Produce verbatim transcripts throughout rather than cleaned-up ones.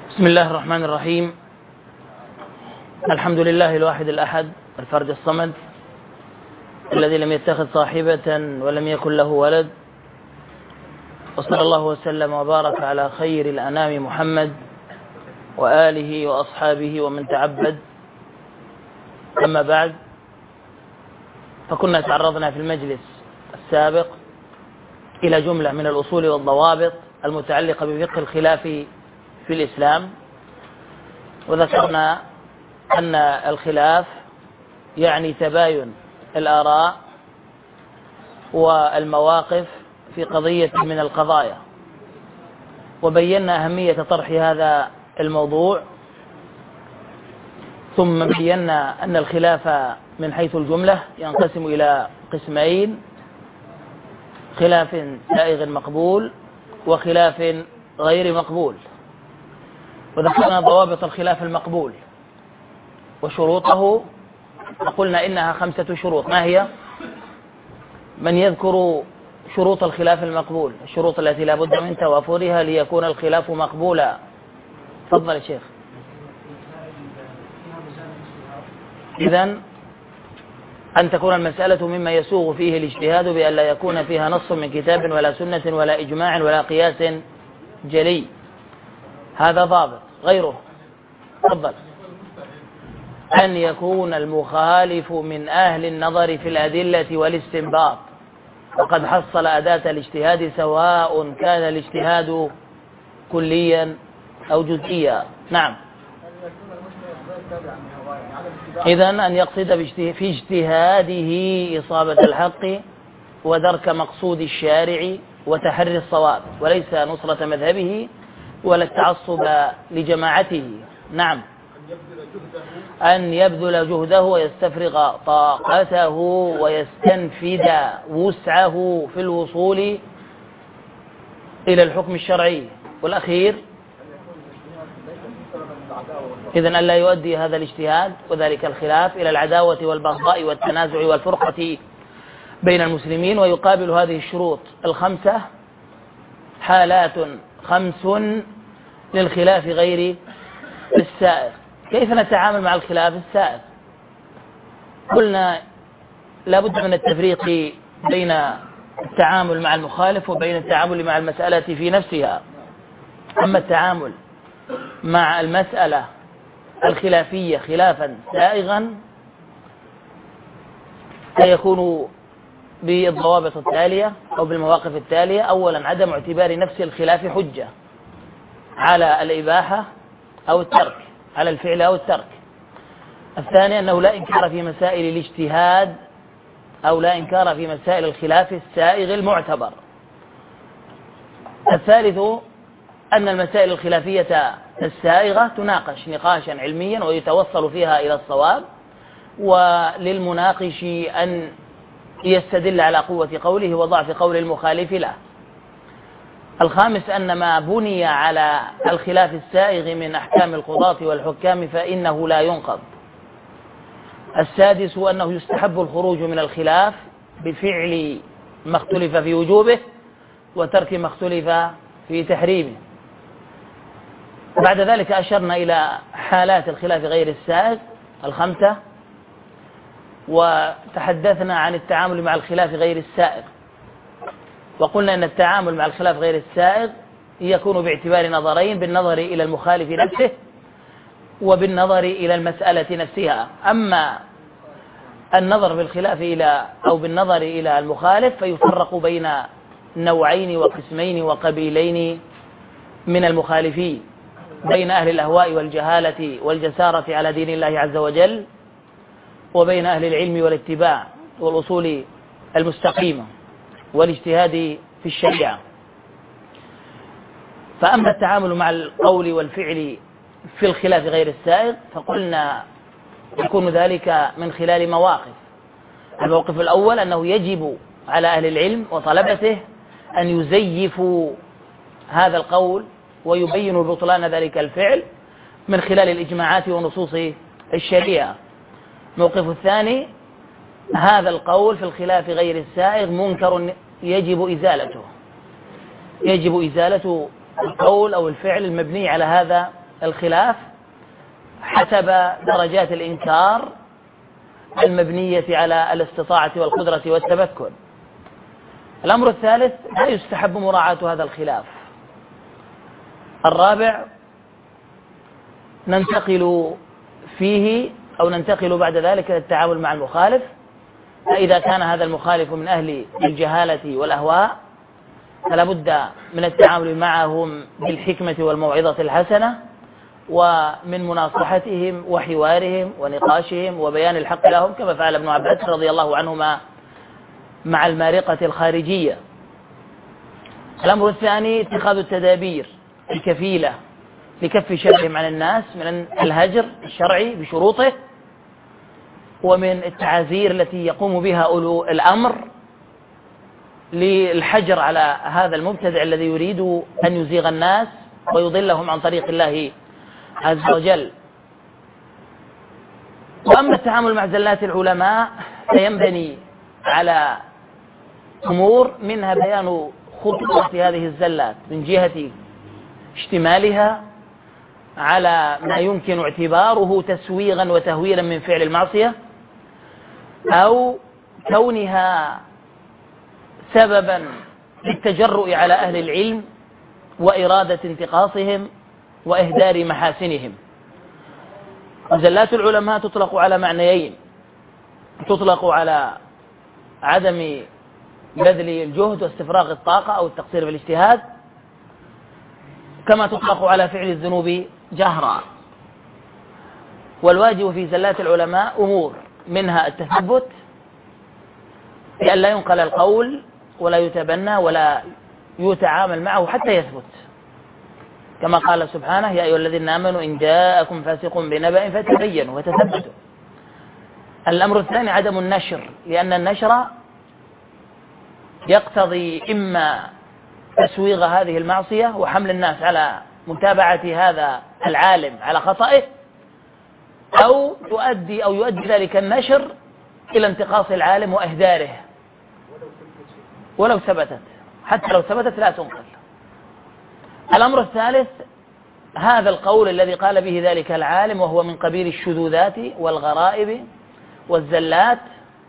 بسم الله الرحمن الرحيم. الحمد لله الواحد الأحد الفرد الصمد الذي لم يتخذ صاحبة ولم يكن له ولد، وصلى الله وسلم وبارك على خير الأنام محمد وآله وأصحابه ومن تعبد. أما بعد، فكنا تعرضنا في المجلس السابق إلى جملة من الأصول والضوابط المتعلقة بفقه الخلاف في الإسلام، وذكرنا أن الخلاف يعني تباين الآراء والمواقف في قضية من القضايا، وبينا أهمية طرح هذا الموضوع، ثم بينا أن الخلاف من حيث الجملة ينقسم إلى قسمين: خلاف سائغ مقبول وخلاف غير مقبول. وذكرنا ضوابط الخلاف المقبول وشروطه، وقلنا إنها خمسة شروط. ما هي؟ من يذكر شروط الخلاف المقبول، الشروط التي لا بد من توافرها ليكون الخلاف مقبولا؟ تفضل يا شيخ. إذن أن تكون المسألة مما يسوغ فيه الاجتهاد بأن لا يكون فيها نص من كتاب ولا سنة ولا إجماع ولا قياس جلي، هذا ضابط. غيره؟ تفضل. أن يكون المخالف من أهل النظر في الأدلة والاستنباط، وقد حصل أداة الاجتهاد سواء كان الاجتهاد كليا أو جزئيا. نعم. إذن أن يقصد في اجتهاده إصابة الحق ودرك مقصود الشارع وتحري الصواب، وليس نصرة مذهبه ولا التعصب لجماعته. نعم. أن يبذل جهده ويستفرغ طاقته ويستنفد وسعه في الوصول إلى الحكم الشرعي. والأخير إذن أن لا يؤدي هذا الاجتهاد وذلك الخلاف إلى العداوة والبغضاء والتنازع والفرقة بين المسلمين. ويقابل هذه الشروط الخمسة حالات خمس للخلاف غير السائغ. كيف نتعامل مع الخلاف السائغ؟ قلنا لا بد من التفريق بين التعامل مع المخالف وبين التعامل مع المسألة في نفسها. أما التعامل مع المسألة الخلافية خلافا سائغا سيكون بالضوابط التالية أو بالمواقف التالية: أولا، عدم اعتبار نفس الخلاف حجة على الإباحة أو الترك، على الفعل أو الترك. الثاني، أنه لا إنكار في مسائل الاجتهاد أو لا إنكار في مسائل الخلاف السائغ المعتبر. الثالث، أن المسائل الخلافية السائغة تناقش نقاشا علميا ويتوصل فيها إلى الصواب، وللمناقش أن يستدل على قوة قوله وضعف قول المخالف له. الخامس، أن ما بني على الخلاف السائغ من أحكام القضاة والحكام فإنه لا ينقض. السادس، أنه يستحب الخروج من الخلاف بفعل ما اختلف في وجوبه وترك ما اختلف في تحريمه. بعد ذلك أشرنا إلى حالات الخلاف غير السائغ الخمسة، وتحدثنا عن التعامل مع الخلاف غير السائغ، وقلنا أن التعامل مع الخلاف غير السائغ يكون باعتبار نظرين: بالنظر إلى المخالف نفسه وبالنظر إلى المسألة نفسها. أما النظر بالخلاف إلى أو بالنظر إلى المخالف فيفرق بين نوعين وقسمين وقبيلين من المخالفين: بين أهل الأهواء والجهالة والجسارة على دين الله عز وجل، وبين أهل العلم والاتباع والأصول المستقيمة والاجتهاد في الشريعة. فأما التعامل مع القول والفعل في الخلاف غير السائغ فقلنا يكون ذلك من خلال مواقف. الموقف الأول، أنه يجب على أهل العلم وطلبته أن يزيفوا هذا القول ويبينوا بطلان ذلك الفعل من خلال الإجماعات ونصوص الشريعة. الموقف الثاني، هذا القول في الخلاف غير السائغ منكر يجب إزالته، يجب إزالة القول أو الفعل المبني على هذا الخلاف حسب درجات الإنكار المبنية على الاستطاعة والقدرة والتمكن. الأمر الثالث لا يستحب مراعاة هذا الخلاف. الرابع ننتقل فيه أو ننتقل بعد ذلك إلى التعامل مع المخالف. فإذا كان هذا المخالف من أهل الجهالة والأهواء فلا بد من التعامل معهم بالحكمة والموعظة الحسنة، ومن مناصحتهم وحوارهم ونقاشهم وبيان الحق لهم، كما فعل ابن عباس رضي الله عنهما مع المارقة الخارجية. الأمر الثاني اتخاذ التدابير الكفيلة لكف شرهم عن الناس من الهجر الشرعي بشروطه، ومن التعازير التي يقوم بها أولو الأمر للحجر على هذا المبتدع الذي يريد أن يزيغ الناس ويضلهم عن طريق الله عز وجل. وأما التعامل مع زلات العلماء فينبني على أمور، منها بيان خطورة هذه الزلات من جهة اشتمالها على ما يمكن اعتباره تسويغا وتهويلا من فعل المعصية، أو كونها سببا للتجرؤ على أهل العلم وإرادة انتقاصهم وإهدار محاسنهم. زلات العلماء تطلق على معنيين: تطلق على عدم بذل الجهد واستفراغ الطاقة أو التقصير في الاجتهاد، كما تطلق على فعل الذنوب جهرا. والواجب في زلات العلماء أمور، منها التثبت بأن لا ينقل القول ولا يتبنى ولا يتعامل معه حتى يثبت، كما قال سبحانه: يا أيها الذين آمنوا إن جاءكم فاسق بنبأ فتبينوا وتثبتوا. الأمر الثاني عدم النشر، لأن النشر يقتضي إما تسويغ هذه المعصية وحمل الناس على متابعة هذا العالم على خطئه، أو تؤدي أو يؤدي ذلك النشر إلى انتقاص العالم وإهداره ولو ثبتت، حتى لو ثبتت لا تنقل. الأمر الثالث هذا القول الذي قال به ذلك العالم، وهو من قبيل الشذوذات والغرائب والزلات،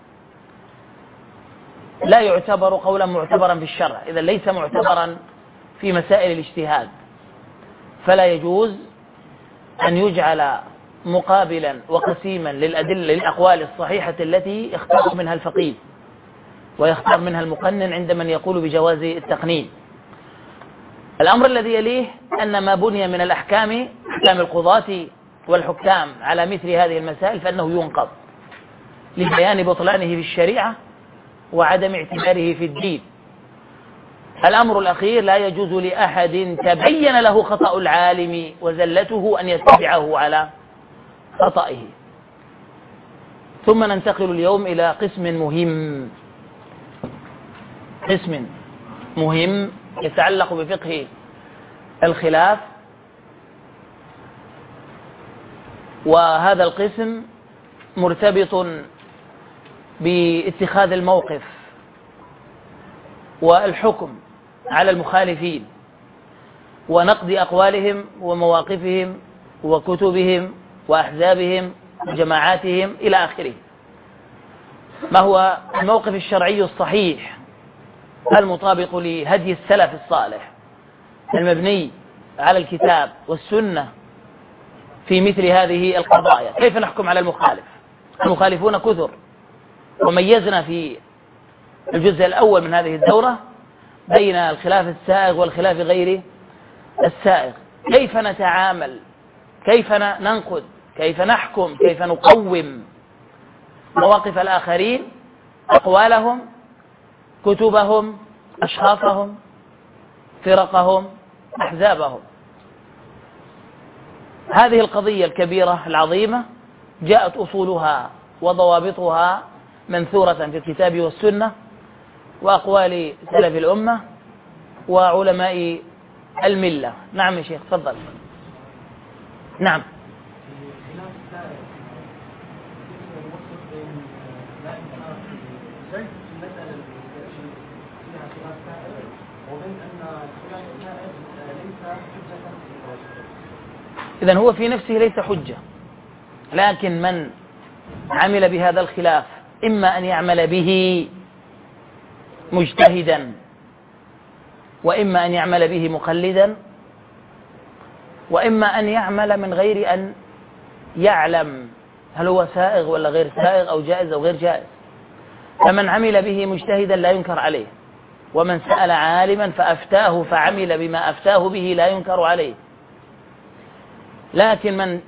لا يعتبر قولا معتبرا في الشرع، إذا ليس معتبرا في مسائل الاجتهاد، فلا يجوز أن يجعل مقابلا وقسيما للأدلة للأقوال الصحيحة التي يختار منها الفقيه ويختار منها المقنن عند من يقول بجواز التقنين. الأمر الذي يليه أن ما بني من الأحكام، أحكام القضاة والحكام على مثل هذه المسائل، فإنه ينقض لبيان بطلانه في الشريعة وعدم اعتباره في الدين. الأمر الأخير لا يجوز لأحد تبين له خطأ العالم وزلته أن يتبعه على خطئه. ثم ننتقل اليوم إلى قسم مهم، قسم مهم يتعلق بفقه الخلاف. وهذا القسم مرتبط باتخاذ الموقف والحكم على المخالفين ونقد أقوالهم ومواقفهم وكتبهم وأحزابهم وجماعاتهم إلى آخره. ما هو الموقف الشرعي الصحيح المطابق لهدي السلف الصالح المبني على الكتاب والسنة في مثل هذه القضايا؟ كيف نحكم على المخالف؟ المخالفون كثر، وميزنا في الجزء الأول من هذه الدورة بين الخلاف السائغ والخلاف غير السائغ. كيف نتعامل، كيف ننقد، كيف نحكم، كيف نقوم مواقف الآخرين، أقوالهم، كتبهم، أشخاصهم، فرقهم، أحزابهم. هذه القضية الكبيرة العظيمة جاءت أصولها وضوابطها منثورة في الكتاب والسنة وأقوال سلف الأمة وعلماء الملة. نعم يا شيخ، تفضل. نعم. إذن هو في نفسه ليس حجة، لكن من عمل بهذا الخلاف إما أن يعمل به مجتهدا، وإما أن يعمل به مقلدا، وإما أن يعمل من غير أن يعلم هل هو سائغ ولا غير سائغ أو جائز أو غير جائز. فمن عمل به مجتهدا لا ينكر عليه، ومن سأل عالما فأفتاه فعمل بما أفتاه به لا ينكر عليه. لكن من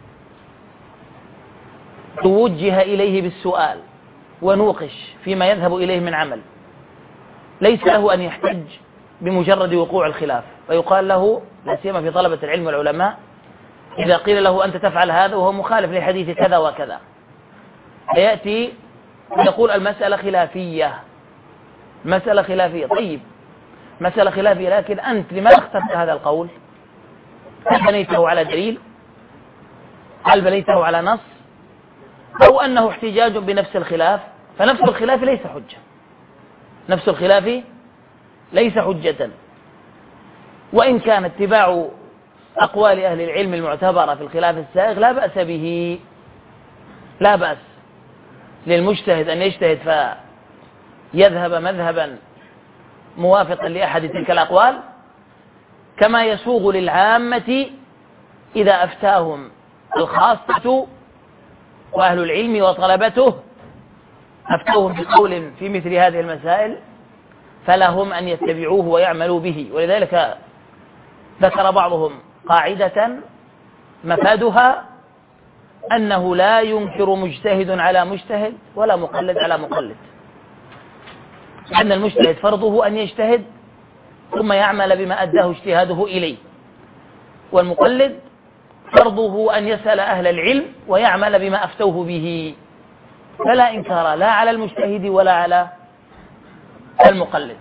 توجه إليه بالسؤال ونوقش فيما يذهب إليه من عمل ليس له أن يحتج بمجرد وقوع الخلاف، فيقال له لا سيما في طلبة العلم والعلماء إذا قيل له أنت تفعل هذا وهو مخالف لحديث كذا وكذا، فيأتي يقول المسألة خلافية، مسألة خلافية. طيب مسألة خلافية، لكن أنت لماذا اخترت هذا القول؟ هل بنيته على دليل؟ هل بنيته على نص؟ أو أنه احتجاج بنفس الخلاف؟ فنفس الخلاف ليس حجة، نفس الخلاف ليس حجة. وإن كان اتباع أقوال أهل العلم المعتبرة في الخلاف السائغ لا بأس به، لا بأس للمجتهد أن يجتهد فيذهب مذهبا موافقا لأحد تلك الأقوال، كما يسوغ للعامة إذا أفتاهم الخاصة وأهل العلم وطلبته أفتوهم بقول في مثل هذه المسائل فلهم أن يتبعوه ويعملوا به. ولذلك ذكر بعضهم قاعدة مفادها أنه لا ينكر مجتهد على مجتهد ولا مقلد على مقلد، أن المجتهد فرضه أن يجتهد ثم يعمل بما أداه اجتهاده إليه، والمقلد فرضه أن يسأل أهل العلم ويعمل بما أفتوه به، فلا إنكار لا على المجتهد ولا على المقلد.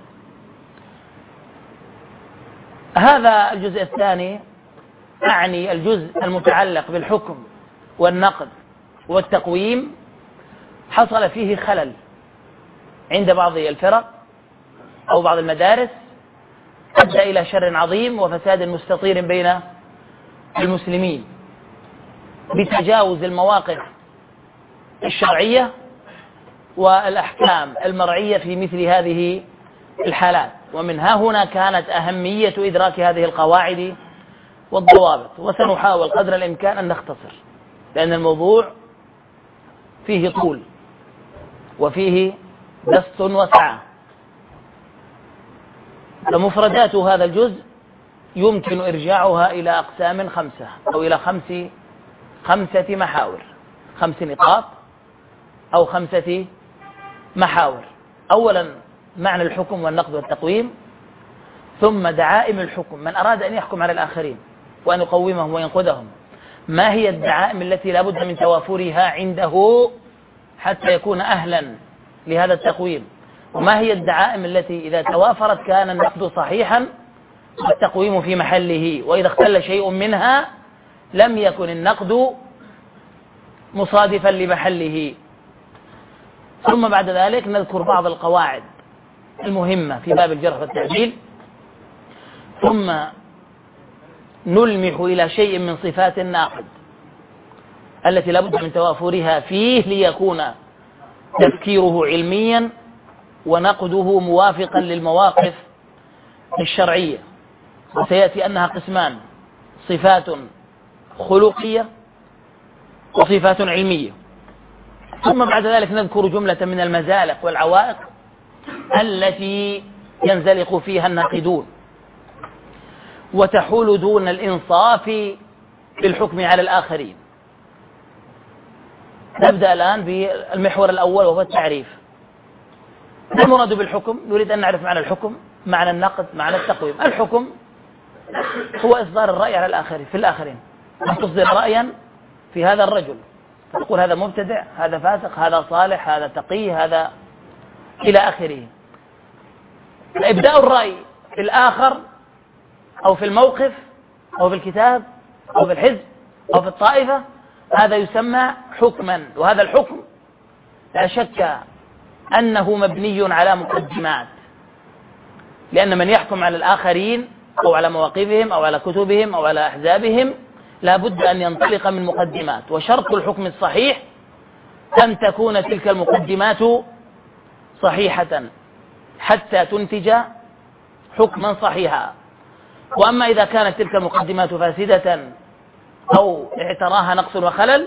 هذا الجزء الثاني، أعني الجزء المتعلق بالحكم والنقد والتقويم، حصل فيه خلل عند بعض الفرق أو بعض المدارس أدى إلى شر عظيم وفساد مستطير بين المسلمين بتجاوز المواقف الشرعية والأحكام المرعية في مثل هذه الحالات. ومن ها هنا كانت أهمية إدراك هذه القواعد والضوابط، وسنحاول قدر الإمكان أن نختصر، لأن الموضوع فيه طول وفيه بسط وسعة. فمفردات هذا الجزء يمكن إرجاعها إلى أقسام خمسة أو إلى خمس خمسة محاور، خمس نقاط أو خمسة محاور. أولا معنى الحكم والنقد والتقويم، ثم دعائم الحكم، من أراد أن يحكم على الآخرين وأن يقومهم وينقذهم ما هي الدعائم التي لا بد من توافرها عنده حتى يكون أهلا لهذا التقويم، وما هي الدعائم التي إذا توافرت كان النقد صحيحا والتقويم في محله، وإذا اختل شيء منها لم يكن النقد مصادفا لمحله. ثم بعد ذلك نذكر بعض القواعد المهمة في باب الجرح والتعديل، ثم نلمح إلى شيء من صفات الناقد التي لا بد من توافرها فيه ليكون تفكيره علميا ونقده موافقا للمواقف الشرعية. وسيأتي أنها قسمان: صفات خلقية وصفات علمية. ثم بعد ذلك نذكر جملة من المزالق والعوائق التي ينزلق فيها الناقدون وتحول دون الإنصاف في الحكم على الآخرين. نبدأ الآن بالمحور الأول وهو التعريف. ما المراد بالحكم؟ نريد أن نعرف معنى الحكم، معنى النقد، معنى التقويم. الحكم هو إصدار الرأي على الآخرين في الآخرين، أن تصدر رأيا في هذا الرجل، تقول هذا مبتدع، هذا فاسق، هذا صالح، هذا تقي، هذا إلى آخره. إبداء الرأي في الآخر أو في الموقف أو في الكتاب أو في الحزب أو في الطائفة هذا يسمى حكما. وهذا الحكم لا شك أنه مبني على مقدمات، لأن من يحكم على الآخرين أو على مواقفهم أو على كتبهم أو على أحزابهم لا بد أن ينطلق من مقدمات، وشرط الحكم الصحيح أن تكون تلك المقدمات صحيحة حتى تنتج حكما صحيحا. وأما إذا كانت تلك المقدمات فاسدة أو اعتراها نقص وخلل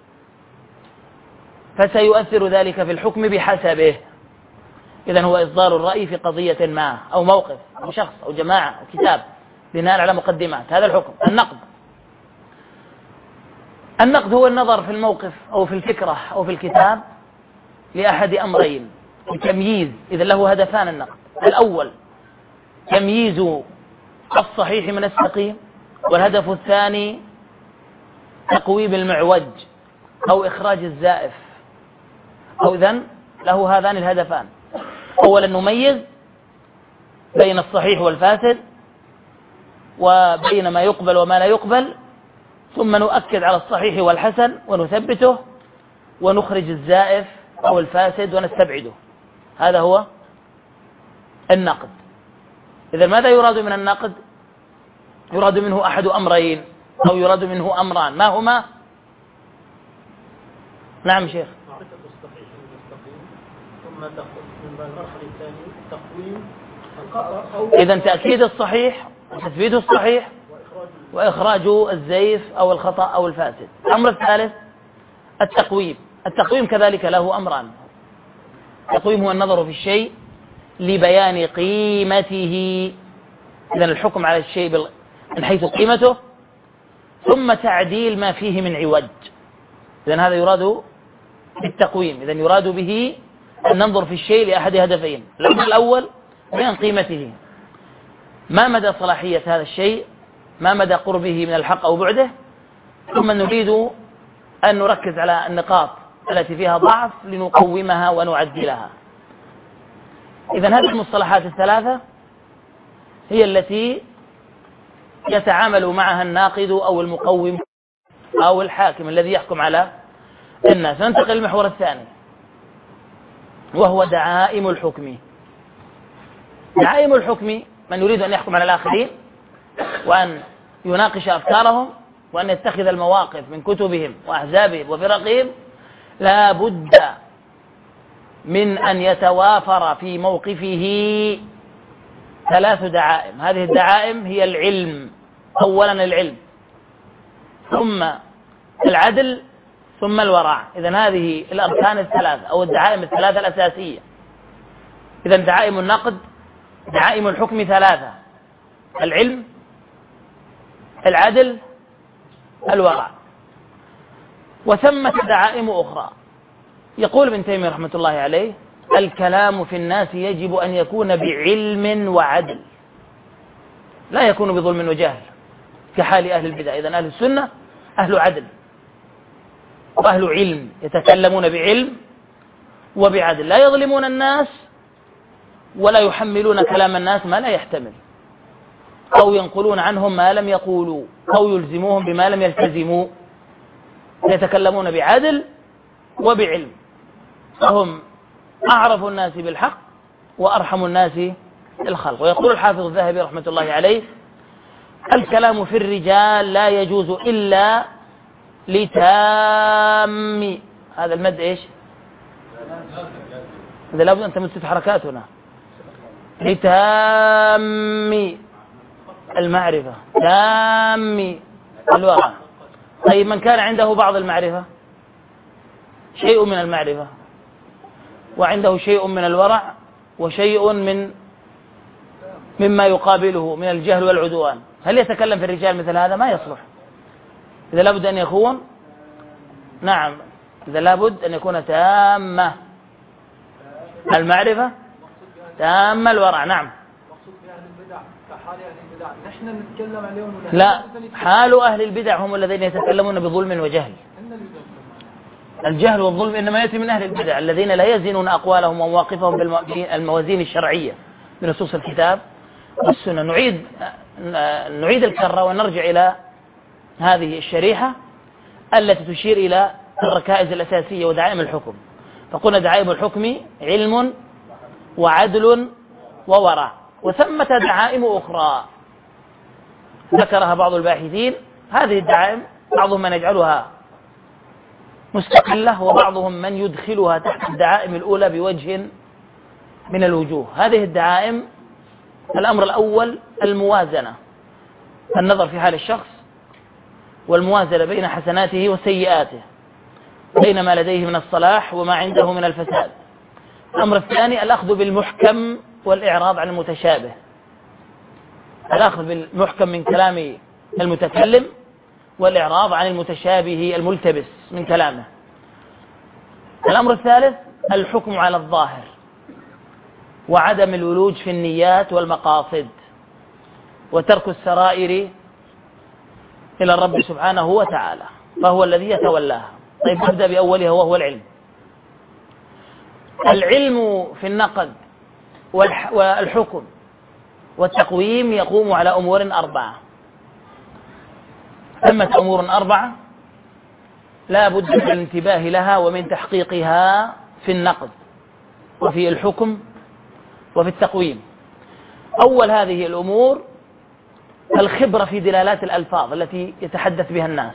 فسيؤثر ذلك في الحكم بحسبه. إذن هو إصدار الرأي في قضية ما أو موقف أو شخص أو جماعة أو كتاب بناء على مقدمات، هذا الحكم. النقد النقد هو النظر في الموقف أو في الفكرة أو في الكتاب لأحد أمرين بتمييز. إذا له هدفان النقد: الأول تمييز الصحيح من السقيم، والهدف الثاني تقويم المعوج أو إخراج الزائف. أو إذن له هذان الهدفان: أولا نميز بين الصحيح والفاسد وبين ما يقبل وما لا يقبل، ثم نؤكد على الصحيح والحسن ونثبته ونخرج الزائف أو الفاسد ونستبعده. هذا هو النقد. إذا ماذا يراد من النقد؟ يراد منه أحد أمرين أو يراد منه أمران. ما هما؟ نعم شيخ. معرفة الصحيح المستقيم، ثم ثم المرحلة الثانية تقويم الخطأ. إذا تأكيد الصحيح وتثبيت الصحيح وإخراج الزيف أو الخطأ أو الفاسد. الأمر الثالث التقويم. التقويم كذلك له أمران: التقويم هو النظر في الشيء لبيان قيمته، إذا الحكم على الشيء من حيث قيمته، ثم تعديل ما فيه من عوج. إذا هذا يراد بالتقويم. إذا يراد به أن ننظر في الشيء لأحد هدفين: الأمر الأول بيان قيمته، ما مدى صلاحية هذا الشيء، ما مدى قربه من الحق أو بعده، ثم نريد أن نركز على النقاط التي فيها ضعف لنقومها ونعدلها. إذن هذه المصطلحات الثلاثة هي التي يتعامل معها الناقد أو المقوم أو الحاكم الذي يحكم على الناس. ننتقل للمحور الثاني وهو دعائم الحكم. دعائم الحكم من يريد أن يحكم على الآخرين وأن يناقش أفكارهم وأن يتخذ المواقف من كتبهم وأحزابهم وفرقهم لا بد من أن يتوافر في موقفه ثلاث دعائم. هذه الدعائم هي العلم، أولا العلم، ثم العدل، ثم الورع. إذن هذه الأركان الثلاثة أو الدعائم الثلاثة الأساسية. إذن دعائم النقد، دعائم الحكم ثلاثة: العلم، العدل، الورع. وثمة دعائم أخرى. يقول ابن تيمية رحمة الله عليه: الكلام في الناس يجب أن يكون بعلم وعدل، لا يكون بظلم وجهل كحال أهل البدع. إذن أهل السنة أهل عدل وأهل علم، يتكلمون بعلم وبعدل، لا يظلمون الناس ولا يحملون كلام الناس ما لا يحتمل، أو ينقلون عنهم ما لم يقولوا، أو يلزموهم بما لم يلتزموا. يتكلمون بعدل وبعلم، فهم أعرف الناس بالحق وأرحم الناس بالخلق. ويقول الحافظ الذهبي رحمة الله عليه: الكلام في الرجال لا يجوز إلا لتام. هذا المد إيش؟ إذا لابد أن تمد ست حركات هنا. لتام المعرفة، تام الورع. طيب من كان عنده بعض المعرفة، شيء من المعرفة، وعنده شيء من الورع وشيء من مما يقابله من الجهل والعدوان، هل يتكلم في الرجال مثل هذا؟ ما يصلح. إذا لابد أن يكون نعم إذا لابد أن يكون تامة المعرفة، تام الورع. نعم. نحن نتكلم عليهم لا، حال أهل البدع هم الذين يتكلمون بظلم وجهل. الجهل والظلم إنما يأتي من أهل البدع الذين لا يزنون أقوالهم ومواقفهم بالموازين الشرعية بنصوص الكتاب والسنة. نعيد نعيد الكرة ونرجع إلى هذه الشريحة التي تشير إلى الركائز الأساسية ودعائم الحكم. فقلنا دعائم الحكم علم وعدل وورع. وثمة دعائم أخرى ذكرها بعض الباحثين هذه الدعائم بعضهم من يجعلها مستقلة وبعضهم من يدخلها تحت الدعائم الأولى بوجه من الوجوه. هذه الدعائم الأمر الأول الموازنة، النظر في حال الشخص والموازنة بين حسناته وسيئاته، بين ما لديه من الصلاح وما عنده من الفساد. الأمر الثاني الأخذ بالمحكم والإعراض عن المتشابه، الأخذ بالمحكم من كلام المتكلم والإعراض عن المتشابه الملتبس من كلامه. الأمر الثالث الحكم على الظاهر وعدم الولوج في النيات والمقاصد وترك السرائر إلى الرب سبحانه وتعالى، فهو الذي يتولاها. طيب نبدأ بأولها وهو العلم. العلم في النقد والحكم والتقويم يقوم على أمور أربعة. ثمة أمور أربعة لا بد من الانتباه لها ومن تحقيقها في النقد وفي الحكم وفي التقويم. أول هذه الأمور الخبرة في دلالات الألفاظ التي يتحدث بها الناس،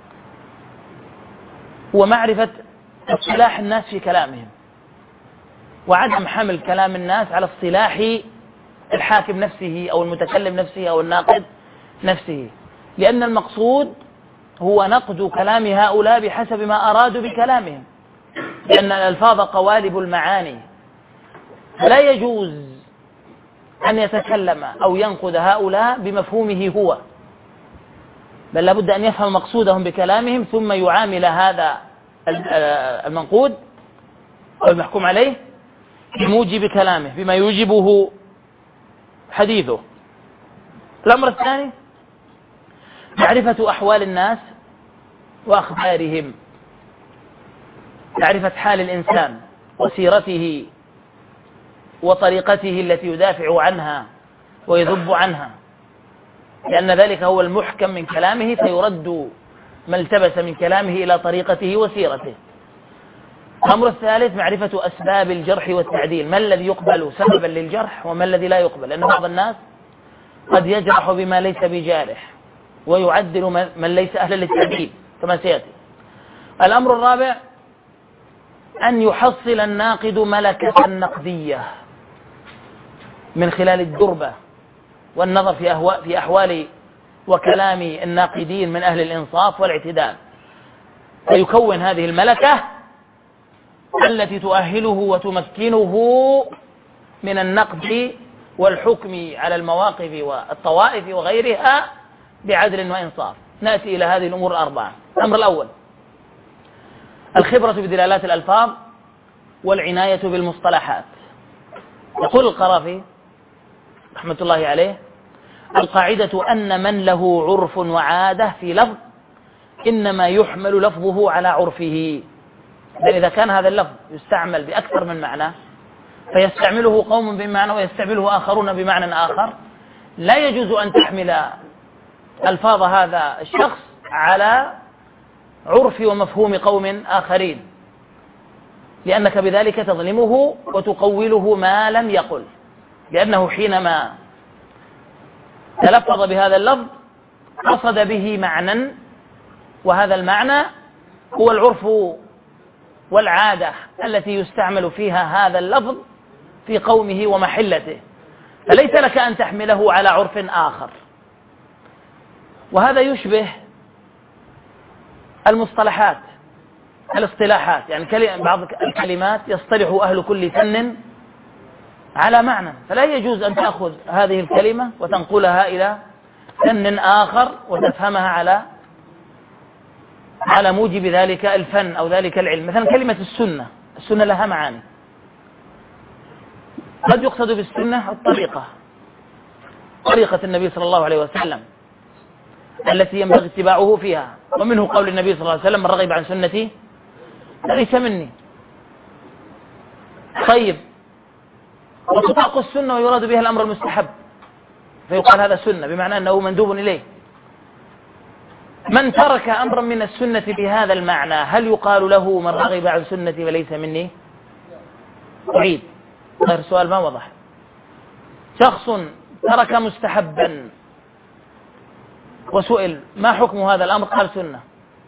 ومعرفة اصطلاح الناس في كلامهم، وعدم حمل كلام الناس على اصطلاح الحاكم نفسه أو المتكلم نفسه أو الناقد نفسه، لأن المقصود هو نقد كلام هؤلاء بحسب ما أرادوا بكلامهم، لأن الألفاظ قوالب المعاني، فلا يجوز أن يتكلم أو ينقد هؤلاء بمفهومه هو، بل لابد أن يفهم مقصودهم بكلامهم ثم يعامل هذا المنقود أو المحكوم عليه بموجب كلامه بما يوجبه حديثه. الأمر الثاني معرفة أحوال الناس وأخبارهم، معرفة حال الإنسان وسيرته وطريقته التي يدافع عنها ويذب عنها، لأن ذلك هو المحكم من كلامه، فيرد ما التبس من كلامه إلى طريقته وسيرته. الأمر الثالث معرفة أسباب الجرح والتعديل، ما الذي يقبل سببا للجرح وما الذي لا يقبل، لأن بعض الناس قد يجرح بما ليس بجارح ويعدل من ليس أهلا للتعديل كما سيأتي. الأمر الرابع أن يحصل الناقد ملكة نقدية من خلال الدربة والنظر في, أهواء في أحوال وكلام الناقدين من أهل الإنصاف والاعتدال، فيكون هذه الملكة التي تؤهله وتمكنه من النقد والحكم على المواقف والطوائف وغيرها بعدل وإنصاف. نأتي إلى هذه الأمور الأربعة. الأمر الأول الخبرة بدلالات الألفاظ والعناية بالمصطلحات. يقول القرافي رحمة الله عليه: القاعدة أن من له عرف وعادة في لفظ إنما يحمل لفظه على عرفه. إذا كان هذا اللفظ يستعمل بأكثر من معنى فيستعمله قوم بمعنى ويستعمله آخرون بمعنى آخر، لا يجوز أن تحمل ألفاظ هذا الشخص على عرف ومفهوم قوم آخرين، لأنك بذلك تظلمه وتقوله ما لم يقل، لأنه حينما تلفظ بهذا اللفظ قصد به معنى، وهذا المعنى هو العرف والعادة التي يستعمل فيها هذا اللفظ في قومه ومحلته، فليس لك أن تحمله على عرف آخر. وهذا يشبه المصطلحات الاصطلاحات، يعني بعض الكلمات يصطلح أهل كل فن على معنى، فلا يجوز أن تأخذ هذه الكلمة وتنقلها إلى فن آخر وتفهمها على على موجب ذلك الفن أو ذلك العلم. مثلا كلمة السنة، السنة لها معاني، قد يقصد بالسنة الطريقة، طريقة النبي صلى الله عليه وسلم التي ينبغي اتباعه فيها، ومنه قول النبي صلى الله عليه وسلم: من رغب عن سنتي فليس مني. طيب، وتطلق السنة ويراد بها الأمر المستحب، فيقال هذا سنة بمعنى أنه مندوب إليه. من ترك أمرا من السنة بهذا المعنى هل يقال له من رغب عن سنتي فليس مني؟ أعيد، غير السؤال ما وضح. شخص ترك مستحبا وسئل ما حكم هذا الأمر؟ قال سنة.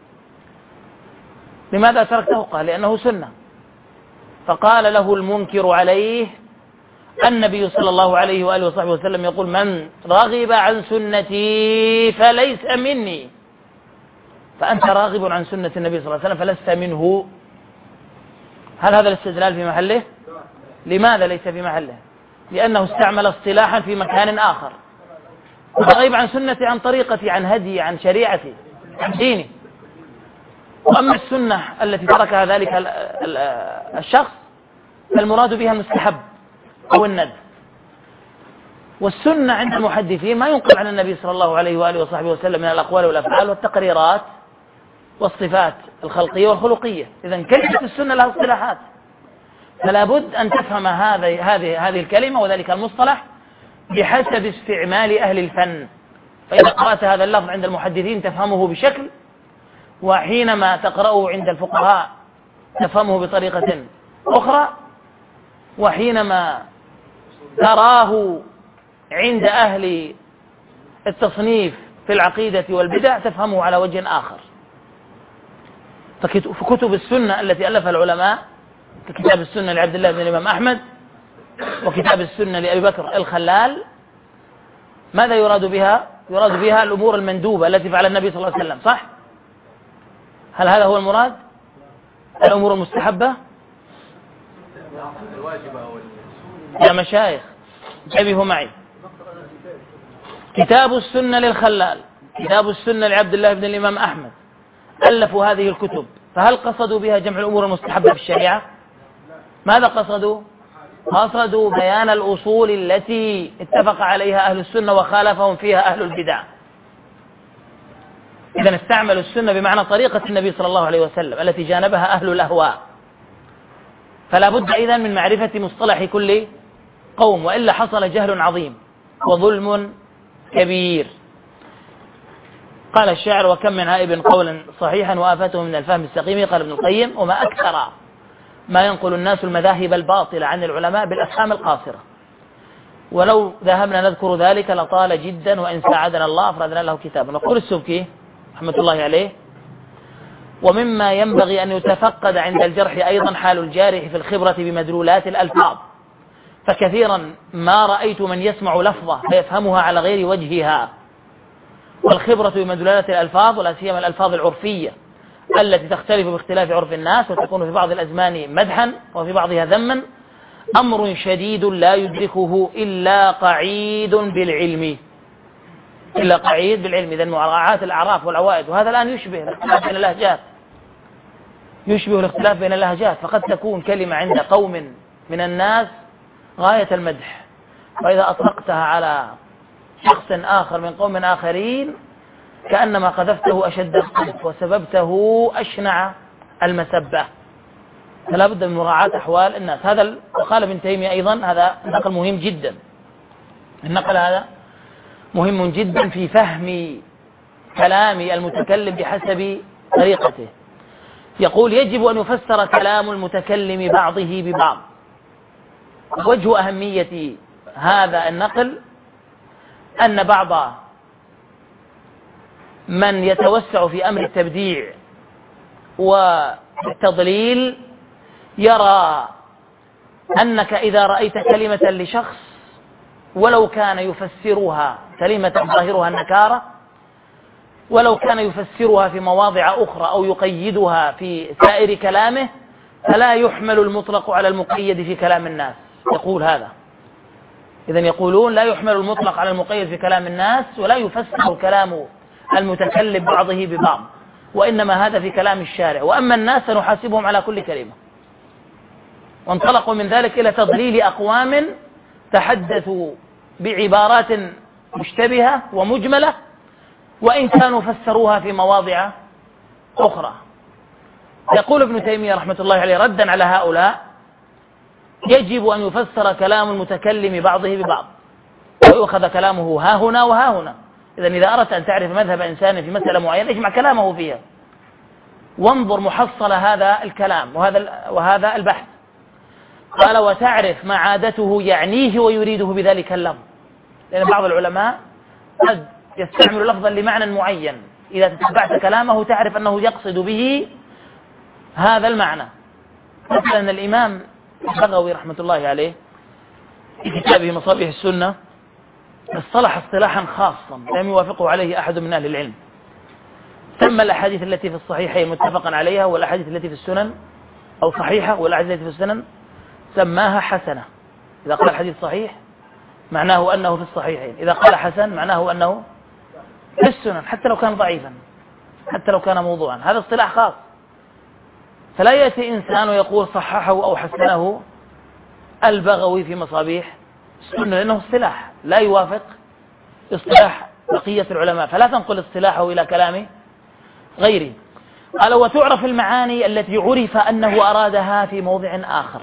لماذا تركته؟ قال لأنه سنة. فقال له المنكر عليه النبي صلى الله عليه وآله وصحبه وسلم يقول من رغب عن سنتي فليس مني. فأنت راغب عن سنة النبي صلى الله عليه وسلم فلست منه. هل هذا الاستدلال في محله؟ لماذا ليس في محله؟ لأنه استعمل اصطلاحا في مكان آخر. رغب عن سنتي عن طريقتي، عن هدي، عن شريعتي، عن ديني. وأما السنة التي تركها ذلك الشخص فالمراد بها المستحب أو الندب. والسنة عند المحدثين ما ينقل عن النبي صلى الله عليه وآله وصحبه وسلم من الأقوال والأفعال والتقريرات والصفات الخلقية والخلقية. إذن كلمة السنة لها اصطلاحات، فلا بد أن تفهم هذه هذه هذه الكلمة وذلك المصطلح بحسب استعمال أهل الفن. فإذا قرأت هذا اللفظ عند المحدثين تفهمه بشكل، وحينما تقرأه عند الفقهاء تفهمه بطريقة أخرى، وحينما تراه عند أهل التصنيف في العقيدة والبدع تفهمه على وجه آخر. فكتب السنة التي ألفها العلماء ككتاب السنة لعبد الله بن الإمام أحمد وكتاب السنة لأبي بكر الخلال، ماذا يراد بها؟ يراد بها الأمور المندوبة التي فعل النبي صلى الله عليه وسلم، صح؟ هل هذا هو المراد؟ الأمور المستحبة؟ يا مشايخ انتبهوا معي. كتاب السنة للخلال، كتاب السنة لعبد الله بن الإمام أحمد، ألفوا هذه الكتب، فهل قصدوا بها جمع الأمور المستحبة في الشريعة؟ ماذا قصدوا؟ قصدوا بيان الأصول التي اتفق عليها أهل السنة وخالفهم فيها أهل البدع. إذن استعملوا السنة بمعنى طريقة النبي صلى الله عليه وسلم التي جانبها أهل الأهواء. فلا بد إذن من معرفة مصطلح كل قوم، وإلا حصل جهل عظيم وظلم كبير. قال الشاعر وكم من هائب قولا صحيحا وآفته من الفهم السقيم. قال ابن القيم وما أكثر ما ينقل الناس المذاهب الباطلة عن العلماء بالأفهام القاصرة، ولو ذهبنا نذكر ذلك لطال جدا، وإن ساعدنا الله أفردنا له كتابا. وقول السبكي رحمة الله عليه ومما ينبغي أن يتفقد عند الجرح أيضا حال الجارح في الخبرة بمدلولات الألفاظ، فكثيرا ما رأيت من يسمع لفظة فيفهمها على غير وجهها. والخبرة بمدلولات الألفاظ ولا سيما الألفاظ العرفية التي تختلف باختلاف عرف الناس وتكون في بعض الأزمان مدحا وفي بعضها ذما، أمر شديد لا يدركه إلا قعيد بالعلم إلا قعيد بالعلم. إذن مراعاة الأعراف والعوائد، وهذا الآن يشبه الاختلاف بين اللهجات، يشبه الاختلاف بين اللهجات. فقد تكون كلمة عند قوم من الناس غاية المدح، وإذا أطلقتها على شخص آخر من قوم آخرين كأنما قذفته أشد القذف وسببته أشنع المسبة. فلا بد من مراعاة أحوال الناس. هذا وقال ابن تيمية أيضا، هذا النقل مهم جدا، النقل هذا مهم جدا في فهم كلام المتكلم بحسب طريقته. يقول يجب أن يفسر كلام المتكلم بعضه ببعض. وجه أهمية هذا النقل أن بعض من يتوسع في أمر التبديع والتضليل يرى أنك إذا رأيت كلمة لشخص ولو كان يفسرها كلمة ظاهرها النكارة، ولو كان يفسرها في مواضع أخرى أو يقيدها في سائر كلامه، فلا يحمل المطلق على المقيد في كلام الناس. يقول هذا. إذن يقولون لا يحمل المطلق على المقيد في كلام الناس، ولا يفسر كلام المتكلم بعضه ببعض، وإنما هذا في كلام الشارع، وأما الناس سنحاسبهم على كل كلمة. وانطلقوا من ذلك إلى تضليل أقوام تحدثوا بعبارات مشتبهة ومجملة وإن كانوا فسروها في مواضع أخرى. يقول ابن تيمية رحمة الله عليه ردا على هؤلاء يجب أن يفسر كلام المتكلم بعضه ببعض ويؤخذ كلامه ها هنا وها هنا. إذن إذا أردت أن تعرف مذهب إنسان في مسألة معينة اجمع كلامه فيها وانظر محصل هذا الكلام وهذا وهذا البحث. قال وتعرف ما عادته يعنيه ويريده بذلك اللفظ، لأن بعض العلماء قد يستعمل لفظا لمعنى معين، إذا تتبعت كلامه تعرف أنه يقصد به هذا المعنى. مثلا الإمام البغوي رحمة الله عليه في كتابه مصابيح السنة اصطلح اصطلاحا خاصا لم يوافقه عليه أحد من أهل العلم، سمى الأحاديث التي في الصحيحين متفقا عليها والأحاديث التي في السنن أو صحيحة والأحاديث التي في السنن سماها حسنة. إذا قال الحديث صحيح معناه أنه في الصحيحين، إذا قال حسن معناه أنه في السنن، حتى لو كان ضعيفا، حتى لو كان موضوعا. هذا اصطلاح خاص، فلا يأتي إنسان ويقول صححه أو حسنه البغوي في مصابيح السنة، لأنه اصطلاح لا يوافق اصطلاح بقية العلماء، فلا تنقل اصطلاحه إلى كلام غيره. قال وتعرف المعاني التي عرف أنه أرادها في موضع آخر.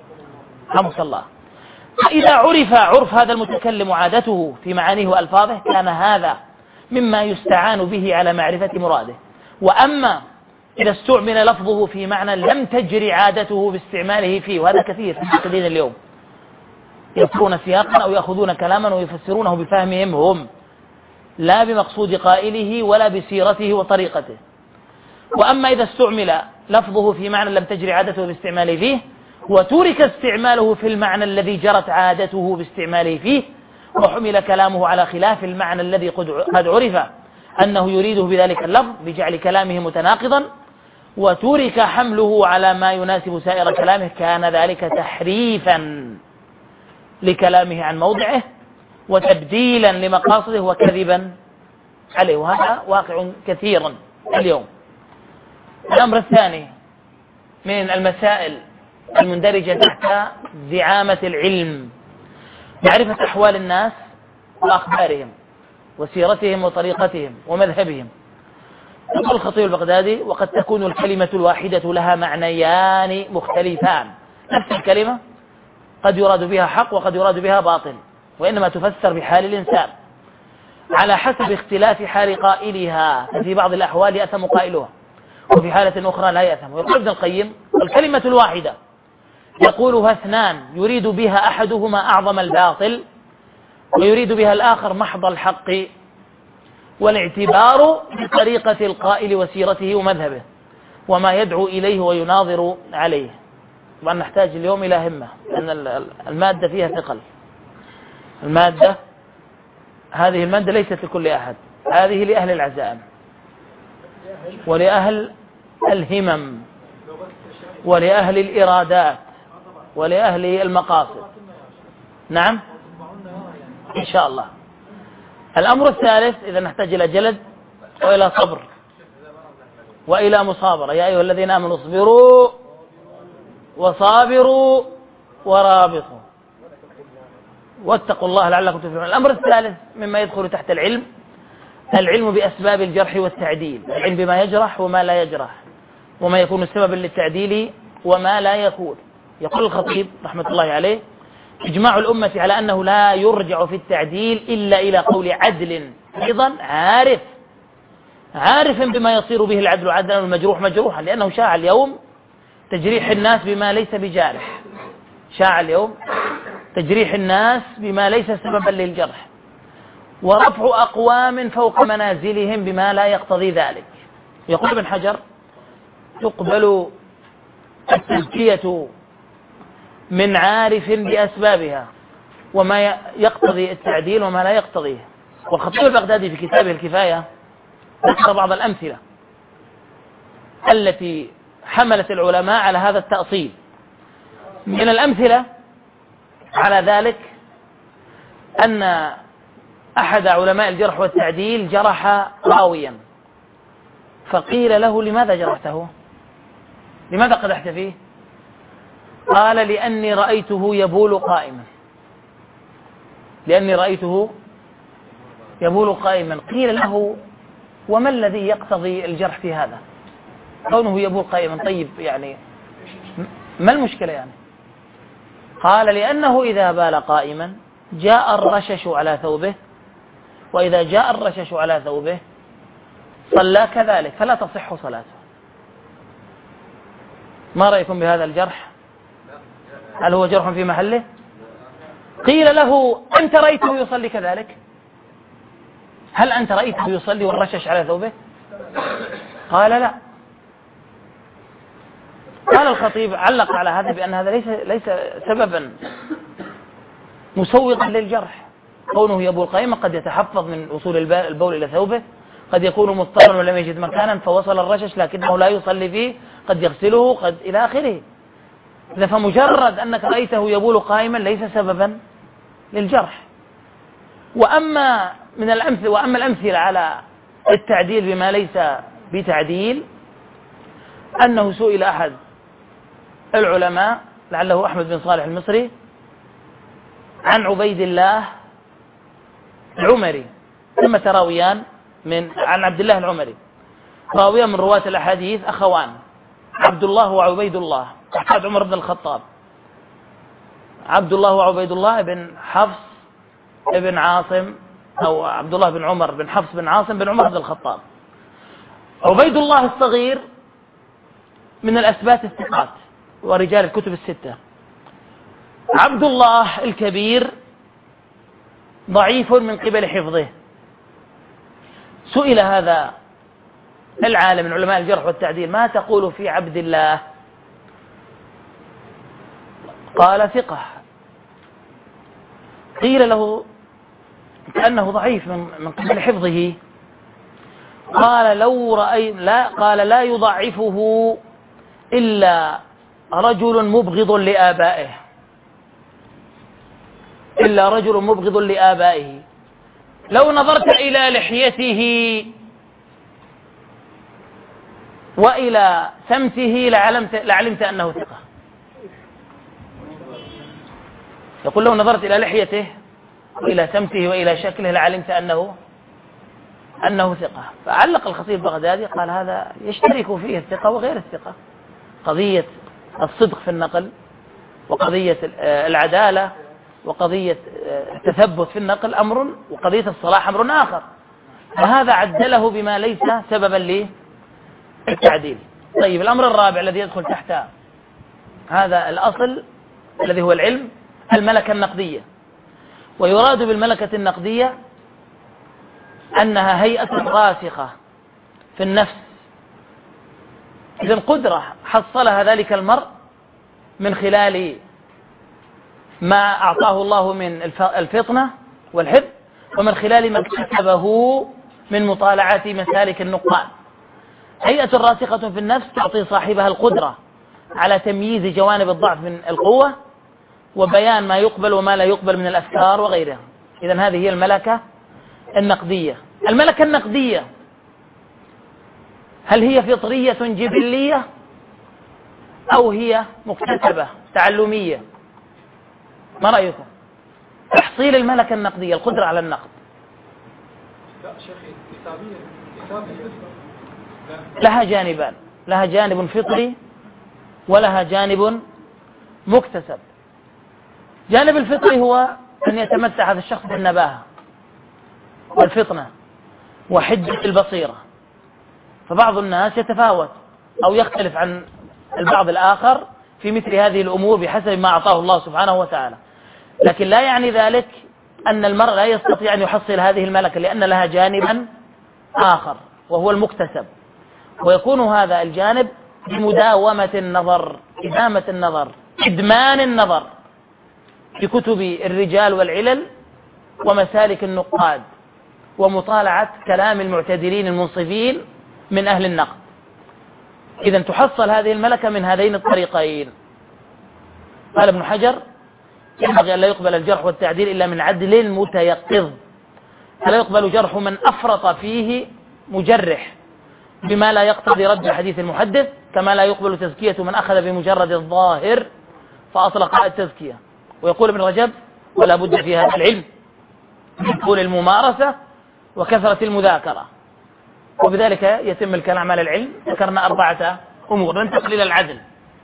رحمه الله. فإذا عرف عرف هذا المتكلم عادته في معانيه وألفاظه كان هذا مما يستعان به على معرفة مراده. وأما إذا استعمل لفظه في معنى لم تجري عادته باستعماله فيه، وهذا كثير في المعتدين اليوم، يذكرون سياقا أو يأخذون كلاما ويفسرونه بفهمهم هم، لا بمقصود قائله ولا بسيرته وطريقته. وأما إذا استعمل لفظه في معنى لم تجري عادته باستعماله فيه وترك استعماله في المعنى الذي جرت عادته باستعماله فيه، وحمل كلامه على خلاف المعنى الذي قد عرف أنه يريده بذلك اللفظ بجعل كلامه متناقضا، وترك حمله على ما يناسب سائر كلامه، كان ذلك تحريفا لكلامه عن موضعه وتبديلا لمقاصده وكذبا عليه، وهذا واقع كثيرا اليوم. الأمر الثاني من المسائل المندرجة تحت زعامة العلم معرفة أحوال الناس وأخبارهم وسيرتهم وطريقتهم ومذهبهم. يقول الخطيب البغدادي وقد تكون الكلمة الواحدة لها معنيان مختلفان، نفس الكلمة قد يراد بها حق وقد يراد بها باطل، وإنما تفسر بحال الإنسان على حسب اختلاف حال قائلها، ففي بعض الأحوال يأثم قائلها وفي حالة أخرى لا يأثم. ويقول ابن القيم الكلمة الواحدة يقولها اثنان يريد بها أحدهما أعظم الباطل ويريد بها الآخر محض الحق، والاعتبار بطريقة القائل وسيرته ومذهبه وما يدعو إليه ويناظر عليه. طبعا نحتاج اليوم إلى همة، لأن المادة فيها ثقل. المادة هذه المادة ليست لكل أحد، هذه لأهل العزائم ولأهل الهمم ولأهل الإرادات ولأهل المقاصد. نعم إن شاء الله. الأمر الثالث إذا نحتاج إلى جلد وإلى صبر وإلى مصابرة. يا أيها الذين آمنوا اصبروا وصابروا ورابطوا واتقوا الله لعلكم تفلحون. الأمر الثالث مما يدخل تحت العلم العلم بأسباب الجرح والتعديل، العلم بما يجرح وما لا يجرح وما يكون سببا للتعديل وما لا يكون. يقول الخطيب رحمة الله عليه إجماع الأمة على أنه لا يرجع في التعديل إلا إلى قول عدل أيضا عارف عارف بما يصير به العدل عدلا والمجروح مجروحا، لأنه شاع اليوم تجريح الناس بما ليس بجارح، شاع اليوم تجريح الناس بما ليس سببا للجرح، ورفع أقوام فوق منازلهم بما لا يقتضي ذلك. يقول ابن حجر تقبل التزكية من عارف بأسبابها وما يقتضي التعديل وما لا يقتضيه. والخطيب البغدادي في كتابه الكفاية ذكر بعض الأمثلة التي حملت العلماء على هذا التأصيل. من الأمثلة على ذلك أن أحد علماء الجرح والتعديل جرح راويا، فقيل له لماذا جرحته؟ لماذا قدحت فيه؟ قال لأني رأيته يبول قائما، لأني رأيته يبول قائما. قيل له وما الذي يقتضي الجرح في هذا كونه يبول قائما؟ طيب يعني ما المشكلة يعني؟ قال لأنه إذا بال قائما جاء الرشش على ثوبه، وإذا جاء الرشش على ثوبه صلى كذلك فلا تصح صلاته. ما رأيكم بهذا الجرح؟ هل هو جرح في محله؟ قيل له أنت رأيته يصلي كذلك؟ هل أنت رأيته يصلي والرشش على ثوبه؟ قال لا. قال الخطيب علق على هذا بأن هذا ليس ليس سببا مسوغا للجرح. كونه يبول قائما قد يتحفظ من وصول البول إلى ثوبه، قد يكون مضطرا ولم يجد مكانا فوصل الرشش لكنه لا يصلي فيه، قد يغسله، قد إلى آخره. إذا فمجرد أنك رأيته يبول قائما ليس سببا للجرح. وأما من الأمثلة وأما الأمثلة على التعديل بما ليس بتعديل، أنه سئل أحد العلماء لعله أحمد بن صالح المصري عن عبيد الله العمري، ثم تراويان من عن عبد الله العمري، راويان من رواة الأحاديث أخوان، عبد الله وعبيد الله، أحد عمر بن الخطاب، عبد الله وعبيد الله بن حفص بن عاصم، أو عبد الله بن عمر بن حفص بن عاصم بن عمر بن الخطاب. عبيد الله الصغير من الأثبات الثقات ورجال الكتب الستة. عبد الله الكبير ضعيف من قبل حفظه. سئل هذا العالم من علماء الجرح والتعديل: ما تقول في عبد الله؟ قال: ثقة. قيل له: كأنه ضعيف من قبل حفظه. قال: لو رأي لا قال لا يضعفه إلا رجل مبغض لآبائه، إلا رجل مبغض لآبائه، لو نظرت إلى لحيته وإلى سمته لعلمت, لعلمت أنه ثقة. يقول: لو نظرت إلى لحيته وإلى سمته وإلى شكله لعلمت أنه أنه ثقة. فعلق الخطيب البغدادي قال: هذا يشترك فيه الثقة وغير الثقة. قضية الصدق في النقل، وقضية العدالة، وقضية التثبت في النقل أمر، وقضية الصلاح أمر آخر. فهذا عدله بما ليس سببا للتعديل. طيب، الأمر الرابع الذي يدخل تحت هذا الأصل الذي هو العلم، الملكة النقدية. ويراد بالملكة النقدية أنها هيئة راسخة في النفس، إذن قدرة حصلها ذلك المرء من خلال ما أعطاه الله من الفطنة والحفظ، ومن خلال ما اكتسبه من مطالعة مسالك النقاد. هيئة راسخة في النفس تعطي صاحبها القدرة على تمييز جوانب الضعف من القوة، وبيان ما يقبل وما لا يقبل من الأفكار وغيرها. إذن هذه هي الملكة النقدية. الملكة النقدية هل هي فطرية جبلية أو هي مكتسبة تعلمية؟ ما رأيكم؟ تحصيل الملكة النقدية، القدرة على النقد، لها جانبان، لها جانب فطري ولها جانب مكتسب. جانب الفطري هو أن يتمتع هذا الشخص بالنباهة والفطنة وحدة البصيرة، فبعض الناس يتفاوت أو يختلف عن البعض الآخر في مثل هذه الأمور بحسب ما أعطاه الله سبحانه وتعالى. لكن لا يعني ذلك أن المرء لا يستطيع أن يحصل هذه الملكة، لأن لها جانبا آخر وهو المكتسب، ويكون هذا الجانب بمداومة النظر، إدامة النظر، إدمان النظر في كتب الرجال والعلل ومسالك النقاد، ومطالعة كلام المعتدلين المنصفين من أهل النقد. إذن تحصل هذه الملكة من هذين الطريقين. قال ابن حجر: ينبغي أن لا يقبل الجرح والتعديل إلا من عدل متيقظ، فلا يقبل جرح من أفرط فيه مجرح بما لا يقتضي رد حديث المحدث، كما لا يقبل تزكية من أخذ بمجرد الظاهر فأطلق التزكية. ويقول ابن رجب: ولا بد في هذا العلم من طول الممارسة وكثرة المذاكرة. وبذلك يتم الكلام على العلم. ذكرنا أربعة أمور. ننتقل إلى العدل.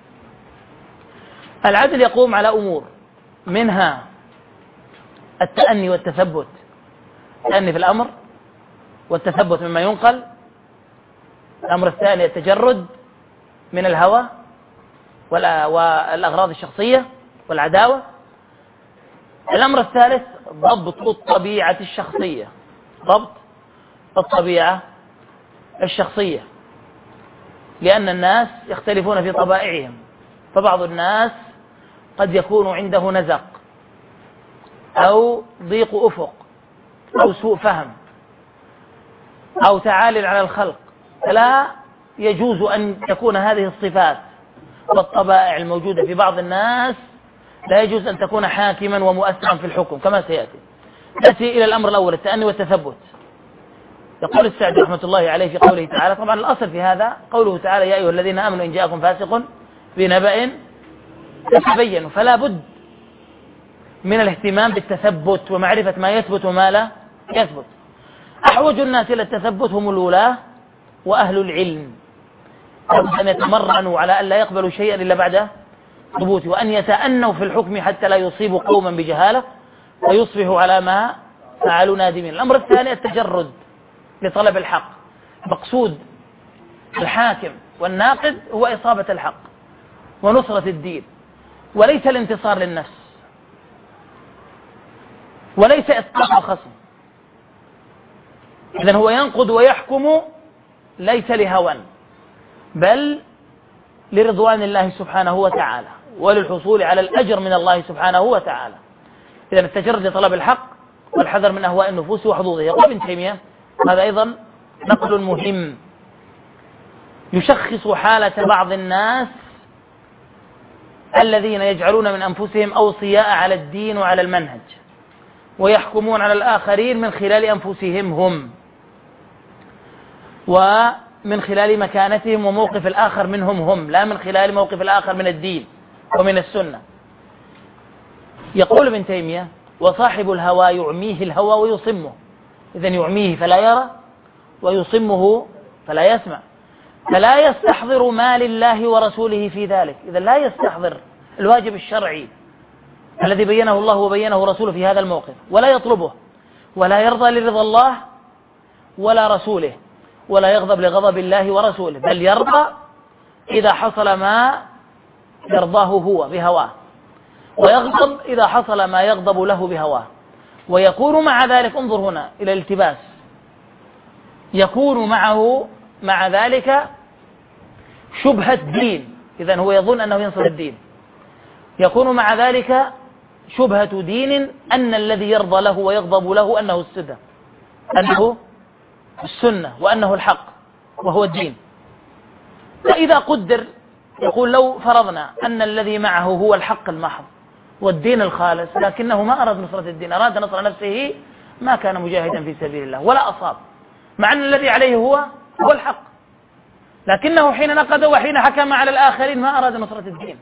العدل يقوم على أمور، منها التأني والتثبت، التأني في الأمر والتثبت مما ينقل. الأمر الثاني التجرد من الهوى والأغراض الشخصية والعداوة. الأمر الثالث ضبط الطبيعة الشخصية، ضبط الطبيعة الشخصية، لأن الناس يختلفون في طبائعهم، فبعض الناس قد يكون عنده نزق أو ضيق أفق أو سوء فهم أو تعال على الخلق، فلا يجوز أن تكون هذه الصفات والطبائع الموجودة في بعض الناس لا يجوز أن تكون حاكما ومؤثرا في الحكم كما سيأتي. نأتي إلى الأمر الأول، التأني والتثبت. يقول السعدي رحمة الله عليه في قوله تعالى، طبعا الأصل في هذا قوله تعالى يا أيها الذين آمنوا إن جاءكم فاسق بنبأ فتبينوا، فلا بد من الاهتمام بالتثبت ومعرفة ما يثبت وما لا يثبت. أحوج الناس إلى التثبت هم الولاة وأهل العلم، أن يتمرنوا على أن لا يقبلوا شيئا إلا بعد ثبوته، وأن يتأنوا في الحكم حتى لا يصيبوا قوما بجهالة ويصبحوا على ما فعلوا نادمين. الأمر الثاني التجرد لطلب الحق، مقصود الحاكم والناقد هو إصابة الحق ونصرة الدين، وليس الانتصار للنفس، وليس إسقاط الخصم. إذن هو ينقد ويحكم ليس لهوى بل لرضوان الله سبحانه وتعالى وللحصول على الأجر من الله سبحانه وتعالى. إذن التجرد لطلب الحق والحذر من أهواء النفوس وحظوظها. يقول ابن تيمية هذا أيضا نقل مهم يشخص حالة بعض الناس الذين يجعلون من أنفسهم أوصياء على الدين وعلى المنهج ويحكمون على الآخرين من خلال أنفسهم هم ومن خلال مكانتهم وموقف الآخر منهم هم، لا من خلال موقف الآخر من الدين ومن السنة. يقول ابن تيمية وصاحب الهوى يعميه الهوى ويصمه، إذن يعميه فلا يرى ويصمه فلا يسمع، فلا يستحضر ما لله ورسوله في ذلك. إذن لا يستحضر الواجب الشرعي الذي بينه الله وبينه رسوله في هذا الموقف، ولا يطلبه، ولا يرضى لرضا الله ولا رسوله، ولا يغضب لغضب الله ورسوله، بل يرضى إذا حصل ما يرضاه هو بهواه، ويغضب إذا حصل ما يغضب له بهواه. ويكون مع ذلك، انظر هنا إلى الالتباس، يكون معه مع ذلك شبهة دين، إذن هو يظن أنه ينصر الدين، يكون مع ذلك شبهة دين أن الذي يرضى له ويغضب له أنه السنة أنه السنة وأنه الحق وهو الدين. فإذا قدر يقول لو فرضنا أن الذي معه هو الحق المحض والدين الخالص، لكنه ما أراد نصرة الدين، أراد نصر نفسه، ما كان مجاهدا في سبيل الله ولا أصاب، مع أن الذي عليه هو هو الحق، لكنه حين نقد وحين حكم على الآخرين ما أراد نصرة الدين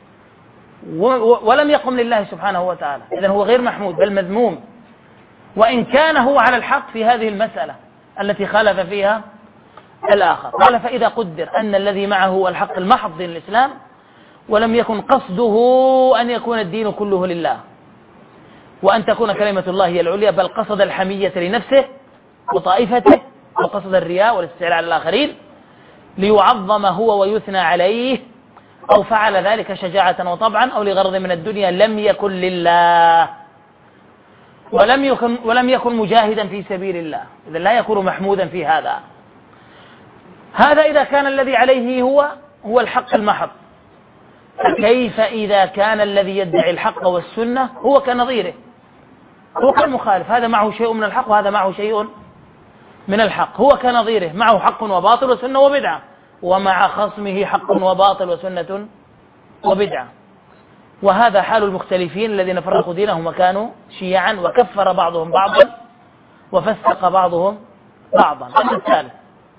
ولم يقم لله سبحانه وتعالى. إذن هو غير محمود بل مذموم، وإن كان هو على الحق في هذه المسألة التي خالف فيها الآخر. قال فإذا قدر أن الذي معه هو الحق المحض دين الإسلام، ولم يكن قصده أن يكون الدين كله لله وأن تكون كلمة الله هي العليا، بل قصد الحمية لنفسه وطائفته، وقصد الرياء والاستعلاء على الآخرين ليعظم هو ويثنى عليه، أو فعل ذلك شجاعة وطبعا أو لغرض من الدنيا، لم يكن لله ولم يكن, ولم يكن مجاهدا في سبيل الله، إذن لا يكون محمودا في هذا. هذا إذا كان الذي عليه هو هو الحق المحض، فكيف إذا كان الذي يدعي الحق والسنة هو كنظيره، هو كالمخالف، هذا معه شيء من الحق وهذا معه شيء من الحق، هو كنظيره معه حق وباطل وسنة وبدعة، ومع خصمه حق وباطل وسنة وبدعة. وهذا حال المختلفين الذين فرقوا دينهم وكانوا شيعا، وكفر بعضهم بعضا وفسق بعضهم بعضا. الأمر الثالث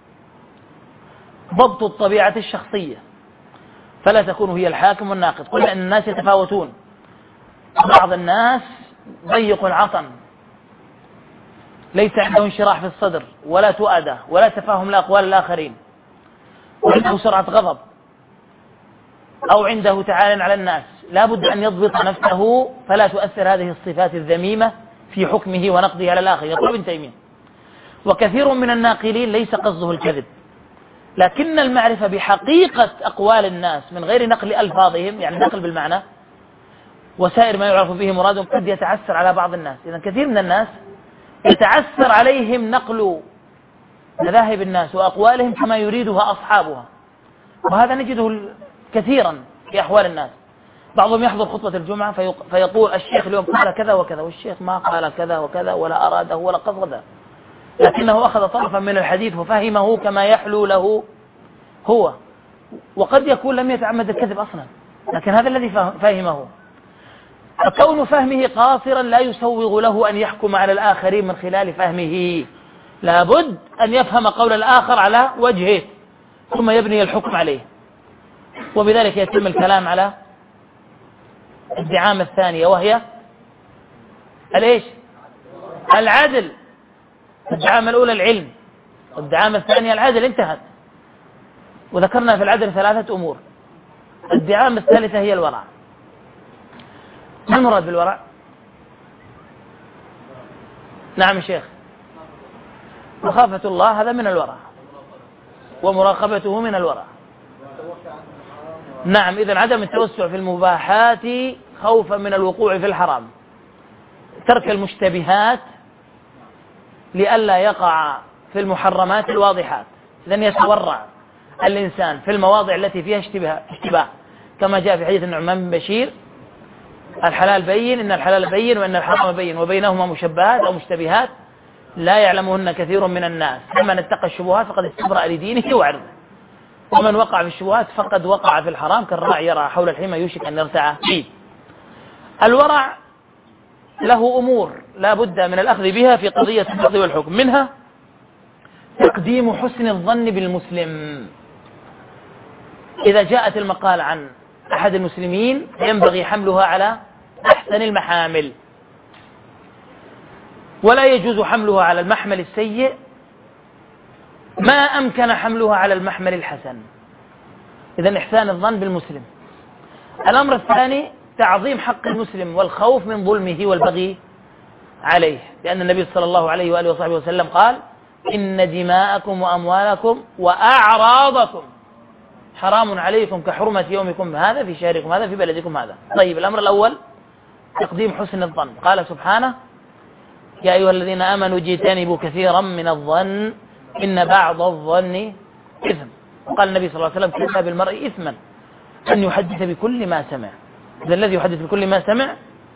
ضبط الطبيعة الشخصية، فلا تكون هي الحاكم والناقد. قلنا أن الناس يتفاوتون، بعض الناس ضيق العطن، ليس عنده انشراح في الصدر ولا تؤدى ولا تفاهم لأقوال الآخرين، وعنده سرعة غضب، أو عنده تعال على الناس، لا بد أن يضبط نفسه فلا تؤثر هذه الصفات الذميمة في حكمه ونقده على الآخر. يقول ابن تيمية وكثير من الناقلين ليس قصده الكذب، لكن المعرفة بحقيقة أقوال الناس من غير نقل ألفاظهم، يعني نقل بالمعنى وسائر ما يعرف به مرادهم، قد يتعسر على بعض الناس. إذن كثير من الناس يتعسر عليهم نقل مذاهب الناس وأقوالهم كما يريدها أصحابها، وهذا نجده كثيرا في أحوال الناس. بعضهم يحضر خطبة الجمعة فيقول الشيخ اليوم قال كذا وكذا، والشيخ ما قال كذا وكذا ولا أراده ولا قصده، لكنه أخذ طرفا من الحديث وفهمه كما يحلو له هو، وقد يكون لم يتعمد الكذب أصلا، لكن هذا الذي فهمه. فكون فهمه قاصرا لا يسوغ له أن يحكم على الآخرين من خلال فهمه، لابد أن يفهم قول الآخر على وجهه ثم يبني الحكم عليه. وبذلك يتم الكلام على الدعامة الثانية، وهي الإيش؟ العدل. الدعامة الأولى العلم، والدعامة الثانية العدل، انتهت. وذكرنا في العدل ثلاثة أمور. الدعامة الثالثة هي الورع. ما المراد بالورع؟ نعم يا شيخ، مخافة الله هذا من الورع، ومراقبته من الورع. نعم، إذن عدم التوسع في المباحات خوفا من الوقوع في الحرام، ترك المشتبهات لئلا يقع في المحرمات الواضحات. إذن يتورع الإنسان في المواضع التي فيها اشتباه، كما جاء في حديث النعمان بن بشير: الحلال بين، إن الحلال بين وإن الحرام بين وبينهما مشبهات أو مشتبهات لا يعلمهن كثير من الناس، فمن اتقى الشبهات فقد استبرأ لدينه وعرضه، ومن وقع في الشبهات فقد وقع في الحرام، كالراعي يرعى حول الحمى يوشك أن يرتع فيه. الورع له أمور لا بد من الأخذ بها في قضية الفقه والحكم، منها تقديم حسن الظن بالمسلم. إذا جاءت المقالة عن أحد المسلمين ينبغي حملها على أحسن المحامل، ولا يجوز حملها على المحمل السيء ما أمكن حملها على المحمل الحسن. إذن إحسان الظن بالمسلم. الأمر الثاني تعظيم حق المسلم والخوف من ظلمه والبغي عليه، لأن النبي صلى الله عليه وآله وصحبه وسلم قال: إن دماءكم وأموالكم وأعراضكم حرام عليكم كحرمة يومكم هذا في شهركم هذا في بلدكم هذا. طيب، الأمر الأول تقديم حسن الظن. قال سبحانه: يا أيها الذين آمنوا اجتنبوا كثيرا من الظن إن بعض الظن إثم. وقال النبي صلى الله عليه وسلم: كفى بالمرء إثما أن يحدث بكل ما سمع. إذا الذي يحدث بكل ما سمع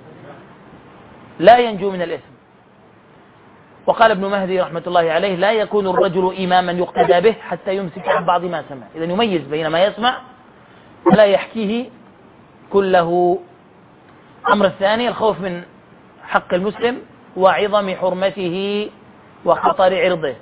لا ينجو من الإثم. وقال ابن مهدي رحمة الله عليه: لا يكون الرجل إماما يقتدى به حتى يمسك عن بعض ما سمع. إذا يميز بين ما يسمع ولا يحكيه كله. الأمر الثاني الخوف من حق المسلم وعظم حرمته وخطر عرضه.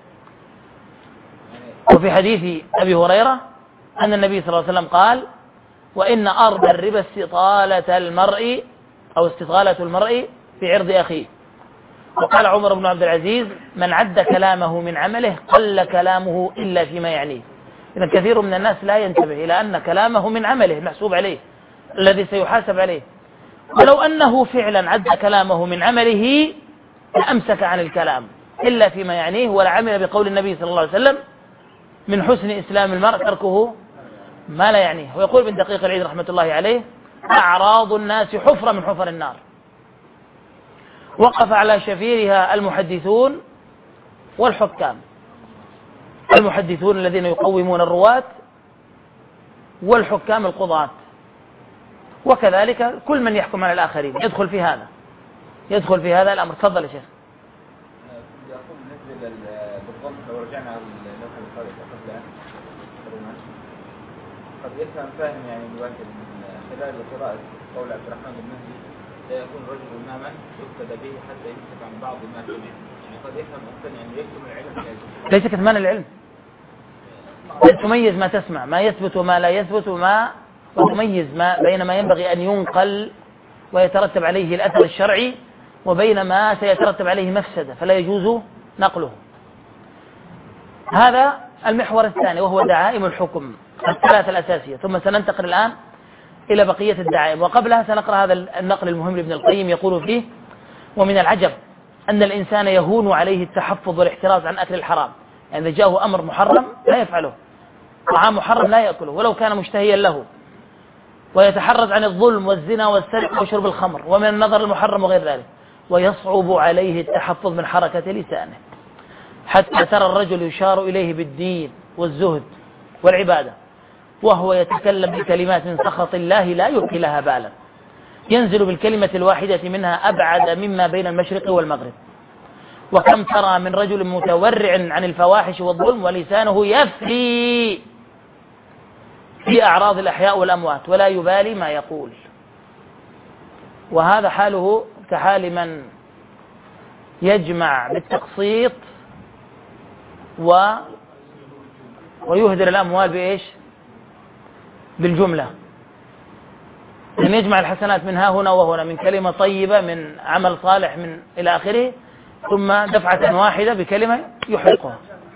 وفي حديث أبي هريرة أن النبي صلى الله عليه وسلم قال: وإن أربى الربا استطالة المرء أو استطالة المرء في عرض أخيه. وقال عمر بن عبد العزيز: من عد كلامه من عمله قل كلامه إلا فيما يعنيه. إذا كثير من الناس لا ينتبه إلى أن كلامه من عمله محسوب عليه الذي سيحاسب عليه، ولو أنه فعلا عد كلامه من عمله لأمسك عن الكلام إلا فيما يعنيه، ولا عمل بقول النبي صلى الله عليه وسلم: من حسن إسلام المرء تركه ما لا يعنيه. ويقول ابن دقيق العيد رحمة الله عليه: أعراض الناس حفرة من حفر النار. وقف على شفيرها المحدثون والحكام، المحدثون الذين يقومون الرواة، والحكام القضاة، وكذلك كل من يحكم على الآخرين يدخل في هذا يدخل في هذا الأمر. تفضل يا شيخ. يقول بالنسبة للظن لو رجعنا على اللوحة الخارجة قبل قد يفهم فاهم يعني الواحد من خلال قراءة قول عبد الرحمن بن مهدي: لا يكون الرجل إماما يقتدى به حتى يمسك عن بعض ما سمع. يعني قد يفهم أحسن يعني يكتم العلم. ليس كتمان العلم، تميز ما تسمع، ما يثبت وما لا يثبت، وما وتميز ما بين ما ينبغي أن ينقل ويترتب عليه الأثر الشرعي وبين ما سيترتب عليه مفسدة فلا يجوز نقله. هذا المحور الثاني وهو دعائم الحكم الثلاثة الأساسية. ثم سننتقل الآن إلى بقية الدعائم، وقبلها سنقرأ هذا النقل المهم لابن القيم يقول فيه: ومن العجب أن الإنسان يهون عليه التحفظ والاحتراز عن أكل الحرام. يعني إذا جاءه أمر محرم لا يفعله، طعام محرم لا يأكله ولو كان مشتهيا له، ويتحرز عن الظلم والزنا والسرقة وشرب الخمر ومن النظر المحرم وغير ذلك، ويصعب عليه التحفظ من حركة لسانه. حتى ترى الرجل يشار إليه بالدين والزهد والعبادة وهو يتكلم بكلمات من سخط الله لا يلقي لها بالا، ينزل بالكلمة الواحدة منها أبعد مما بين المشرق والمغرب. وكم ترى من رجل متورع عن الفواحش والظلم ولسانه يفري في أعراض الأحياء والأموات ولا يبالي ما يقول. وهذا حاله كحال من يجمع بالتقسيط و ويهدر الأموال بإيش؟ بالجملة، أن يجمع الحسنات من ها هنا وهنا، من كلمة طيبة، من عمل صالح، من إلى آخره، ثم دفعة واحدة بكلمة يحرقها.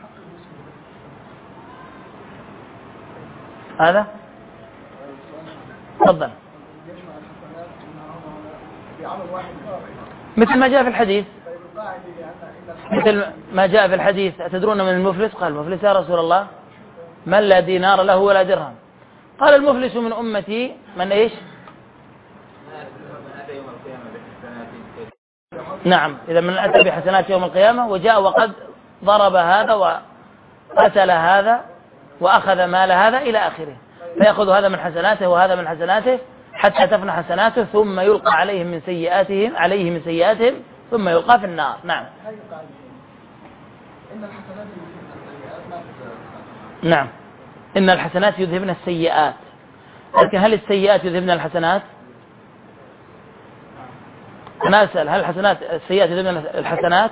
هذا تفضل. مثل ما جاء في الحديث مثل ما جاء في الحديث أتدرون من المفلس؟ قال المفلس يا رسول الله من لا دينار له ولا درهم. قال المفلس من أمتي من إيش؟ نعم، إذا من أتى بحسنات يوم القيامة وجاء وقد ضرب هذا وقتل هذا وأخذ مال هذا إلى آخره، فيأخذ هذا من حسناته وهذا من حسناته حتى تفنى حسناته ثم يلقى عليهم من سيئاتهم عليه من سيئاتهم ثم يلقى في النار. نعم. نعم، إن الحسنات يذهبن السيئات، لكن هل السيئات يذهبن الحسنات؟ أنا أسأل هل الحسنات السيئات يذهبن الحسنات؟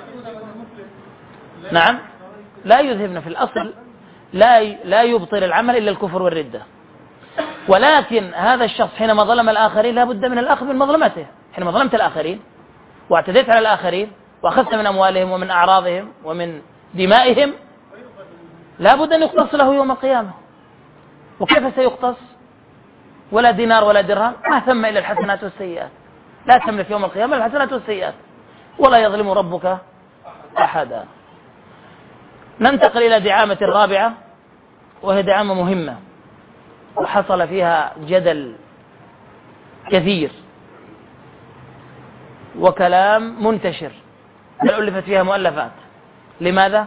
نعم، لا يذهبن في الأصل، لا لا يبطل العمل إلا الكفر والردة، ولكن هذا الشخص حينما ظلم الآخرين لا بد من الأخذ من مظلمته. حينما ظلمت الآخرين واعتديت على الآخرين وأخذت من أموالهم ومن أعراضهم ومن دمائهم لا بد أن يقتص له يوم القيامة. وكيف سيقتص؟ ولا دينار ولا درهم، ما ثم إلا الحسنات والسيئات، لا تملك يوم القيامة الحسنات والسيئات، ولا يظلم ربك أحدا. ننتقل إلى دعامة الرابعة، وهي دعامة مهمة وحصل فيها جدل كثير وكلام منتشر، بل ألفت فيها مؤلفات. لماذا؟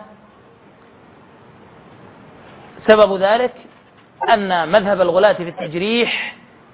سبب ذلك أن مذهب الغلاة في التجريح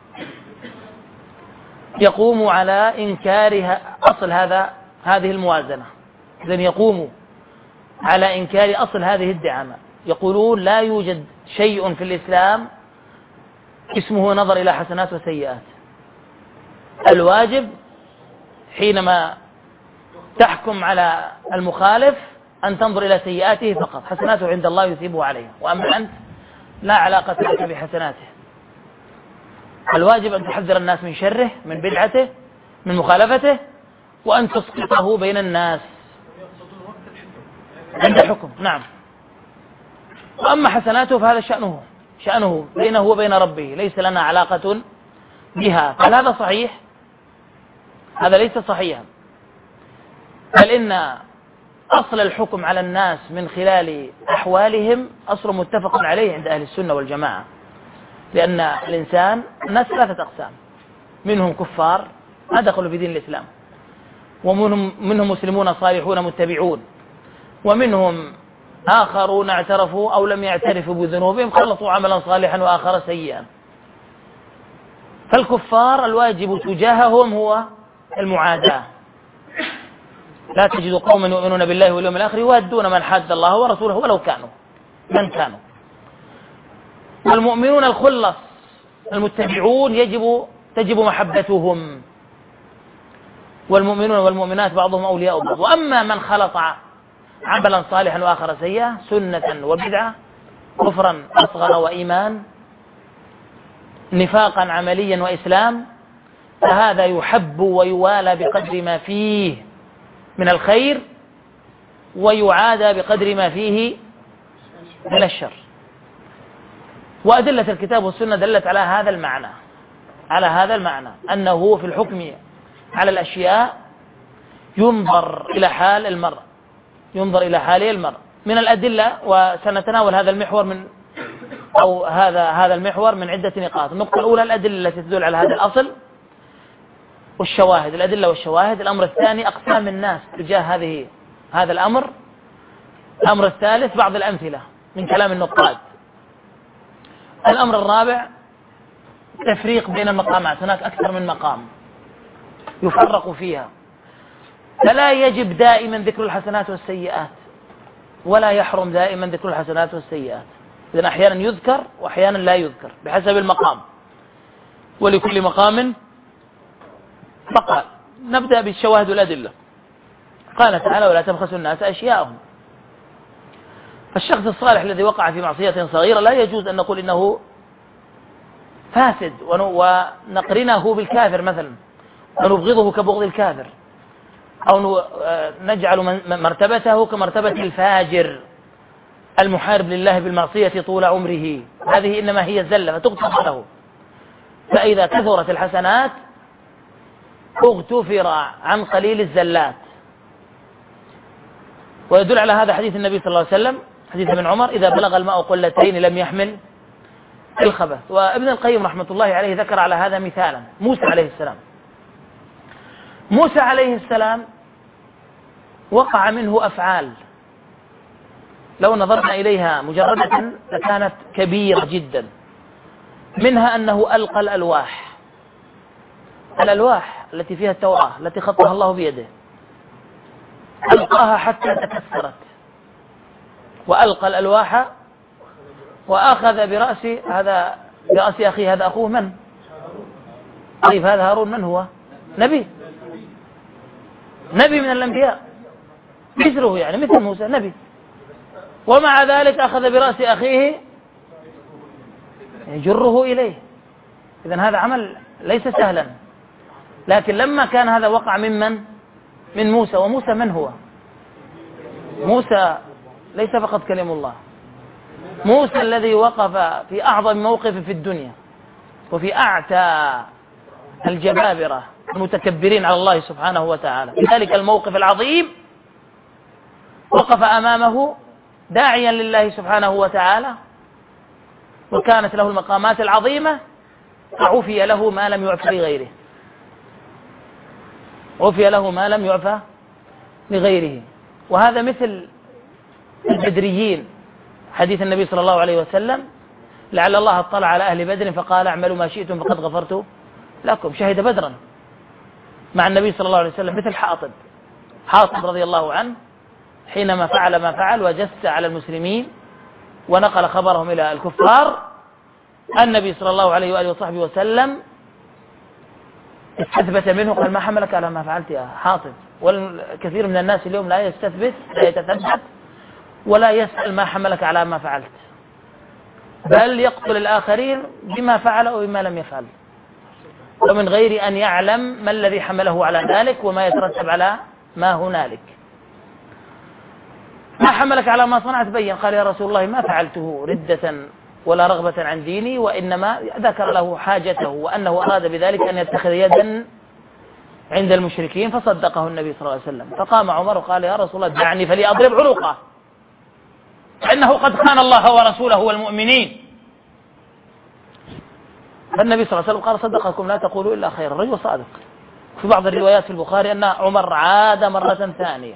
يقوم على إنكار أصل هذا هذه الموازنة، إذن يقوم على إنكار أصل هذه الدعامة. يقولون لا يوجد شيء في الإسلام اسمه نظر إلى حسنات وسيئات، الواجب حينما تحكم على المخالف أن تنظر إلى سيئاته فقط، حسناته عند الله يثيبه عليه، وأما أنت لا علاقة لك بحسناته. الواجب أن تحذر الناس من شره، من بدعته، من مخالفته، وأن تسقطه بين الناس عند الحكم. نعم. وأما حسناته فهذا شأنه شأنه بينه وبين ربه، ليس لنا علاقة بها. هل هذا صحيح؟ هذا ليس صحيحا، بل إن أصل الحكم على الناس من خلال أحوالهم أصل متفق عليه عند أهل السنة والجماعة، لأن الإنسان الناس ثلاثة أقسام، منهم كفار ما دخلوا في دين الإسلام، ومنهم منهم مسلمون صالحون متبعون، ومنهم آخرون اعترفوا أو لم يعترفوا بذنوبهم خلطوا عملا صالحا وآخر سيئا. فالكفار الواجب تجاههم هو المعاداة، لا تجد قوما يؤمنون بالله واليوم الآخر يوادون من حاد الله ورسوله ولو كانوا من كانوا. والمؤمنون الخلص المتبعون يجب تجب محبتهم، والمؤمنون والمؤمنات بعضهم أولياء بعض. وأما من خلط عملا صالحا وآخر سيئا، سنة وبدعة، كفرا أصغر وإيمان، نفاقا عمليا وإسلام، فهذا يحب ويوالى بقدر ما فيه من الخير ويعادى بقدر ما فيه من الشر. وأدلة الكتاب والسنة دلت على هذا المعنى على هذا المعنى أنه في الحكم على الأشياء ينظر إلى حال المرء ينظر إلى حال المرء من الأدلة. وسنتناول هذا المحور من أو هذا هذا المحور من عدة نقاط. النقطة الأولى الأدلة التي تدل على هذا الأصل والشواهد، الأدلة والشواهد. الأمر الثاني أقسام الناس تجاه هذه هذا الأمر، الأمر الثالث بعض الأمثلة من كلام النقاد. الأمر الرابع تفريق بين المقامات، هناك أكثر من مقام يفرق فيها، فلا يجب دائما ذكر الحسنات والسيئات، ولا يحرم دائما ذكر الحسنات والسيئات، إذن أحيانا يذكر وأحيانا لا يذكر بحسب المقام، ولكل مقام مقال. نبدأ بالشواهد والأدلة. قال تعالى: ولا تبخسوا الناس أشياءهم. فالشخص الصالح الذي وقع في معصية صغيرة لا يجوز أن نقول إنه فاسد ونقرنه بالكافر مثلا، ونبغضه كبغض الكافر، أو نجعل مرتبته كمرتبة الفاجر المحارب لله بالمعصية طول عمره. هذه إنما هي زلة فتغتفر له. فإذا كثرت الحسنات اغتفر عن قليل الزلات. ويدل على هذا حديث النبي صلى الله عليه وسلم، حديث ابن عمر: إذا بلغ الماء قلتين لم يحمل الخبث. وابن القيم رحمة الله عليه ذكر على هذا مثالا: موسى عليه السلام. موسى عليه السلام وقع منه أفعال لو نظرنا إليها مجردة لكانت كبيرة جدا، منها أنه ألقى الألواح الألواح التي فيها التوراة التي خطها الله بيده، ألقاها حتى تكسرت، وألقى الألواح وأخذ برأس هذا برأس أخيه. هذا أخوه من؟ طيب هذا هارون من هو؟ نبي نبي من الأنبياء مثله، يعني مثل موسى نبي، ومع ذلك أخذ برأس أخيه يجره إليه. إذن هذا عمل ليس سهلا. لكن لما كان هذا وقع ممن؟ من موسى. وموسى من هو؟ موسى ليس فقط كلم الله، موسى الذي وقف في أعظم موقف في الدنيا وفي أعتى الجبابرة المتكبرين على الله سبحانه وتعالى، في ذلك الموقف العظيم وقف أمامه داعيا لله سبحانه وتعالى، وكانت له المقامات العظيمة، فعفي له ما لم يعف لغيره، عفي له ما لم يعفى لغيره. وهذا مثل البدريين، حديث النبي صلى الله عليه وسلم: لعل الله اطلع على أهل بدر فقال: اعملوا ما شئتم فقد غفرت لكم. شهد بدرا مع النبي صلى الله عليه وسلم. مثل حاطب حاطب رضي الله عنه حينما فعل ما فعل وجس على المسلمين ونقل خبرهم إلى الكفار، النبي صلى الله عليه وآله وصحبه وسلم استثبت منه، قال: ما حملك على ما فعلت يا حاطب؟ والكثير من الناس اليوم لا يستثبت، لا يتثبت، ولا يسأل ما حملك على ما فعلت، بل يقتل الآخرين بما فعل أو بما لم يفعل، ومن غير أن يعلم ما الذي حمله على ذلك وما يترتب على ما هنالك. ما حملك على ما صنعت؟ بين. قال: يا رسول الله ما فعلته ردة ولا رغبة عن ديني، وإنما ذكر له حاجته وأنه أراد بذلك أن يتخذ يدا عند المشركين، فصدقه النبي صلى الله عليه وسلم. فقام عمر وقال: يا رسول الله دعني فليضرب عنقه، فإنه قد خان الله ورسوله والمؤمنين. فالنبي صلى الله عليه وسلم قال: صدقكم لا تقولوا إلا خير، الرجل صادق. في بعض الروايات في البخاري أن عمر عاد مرة ثانية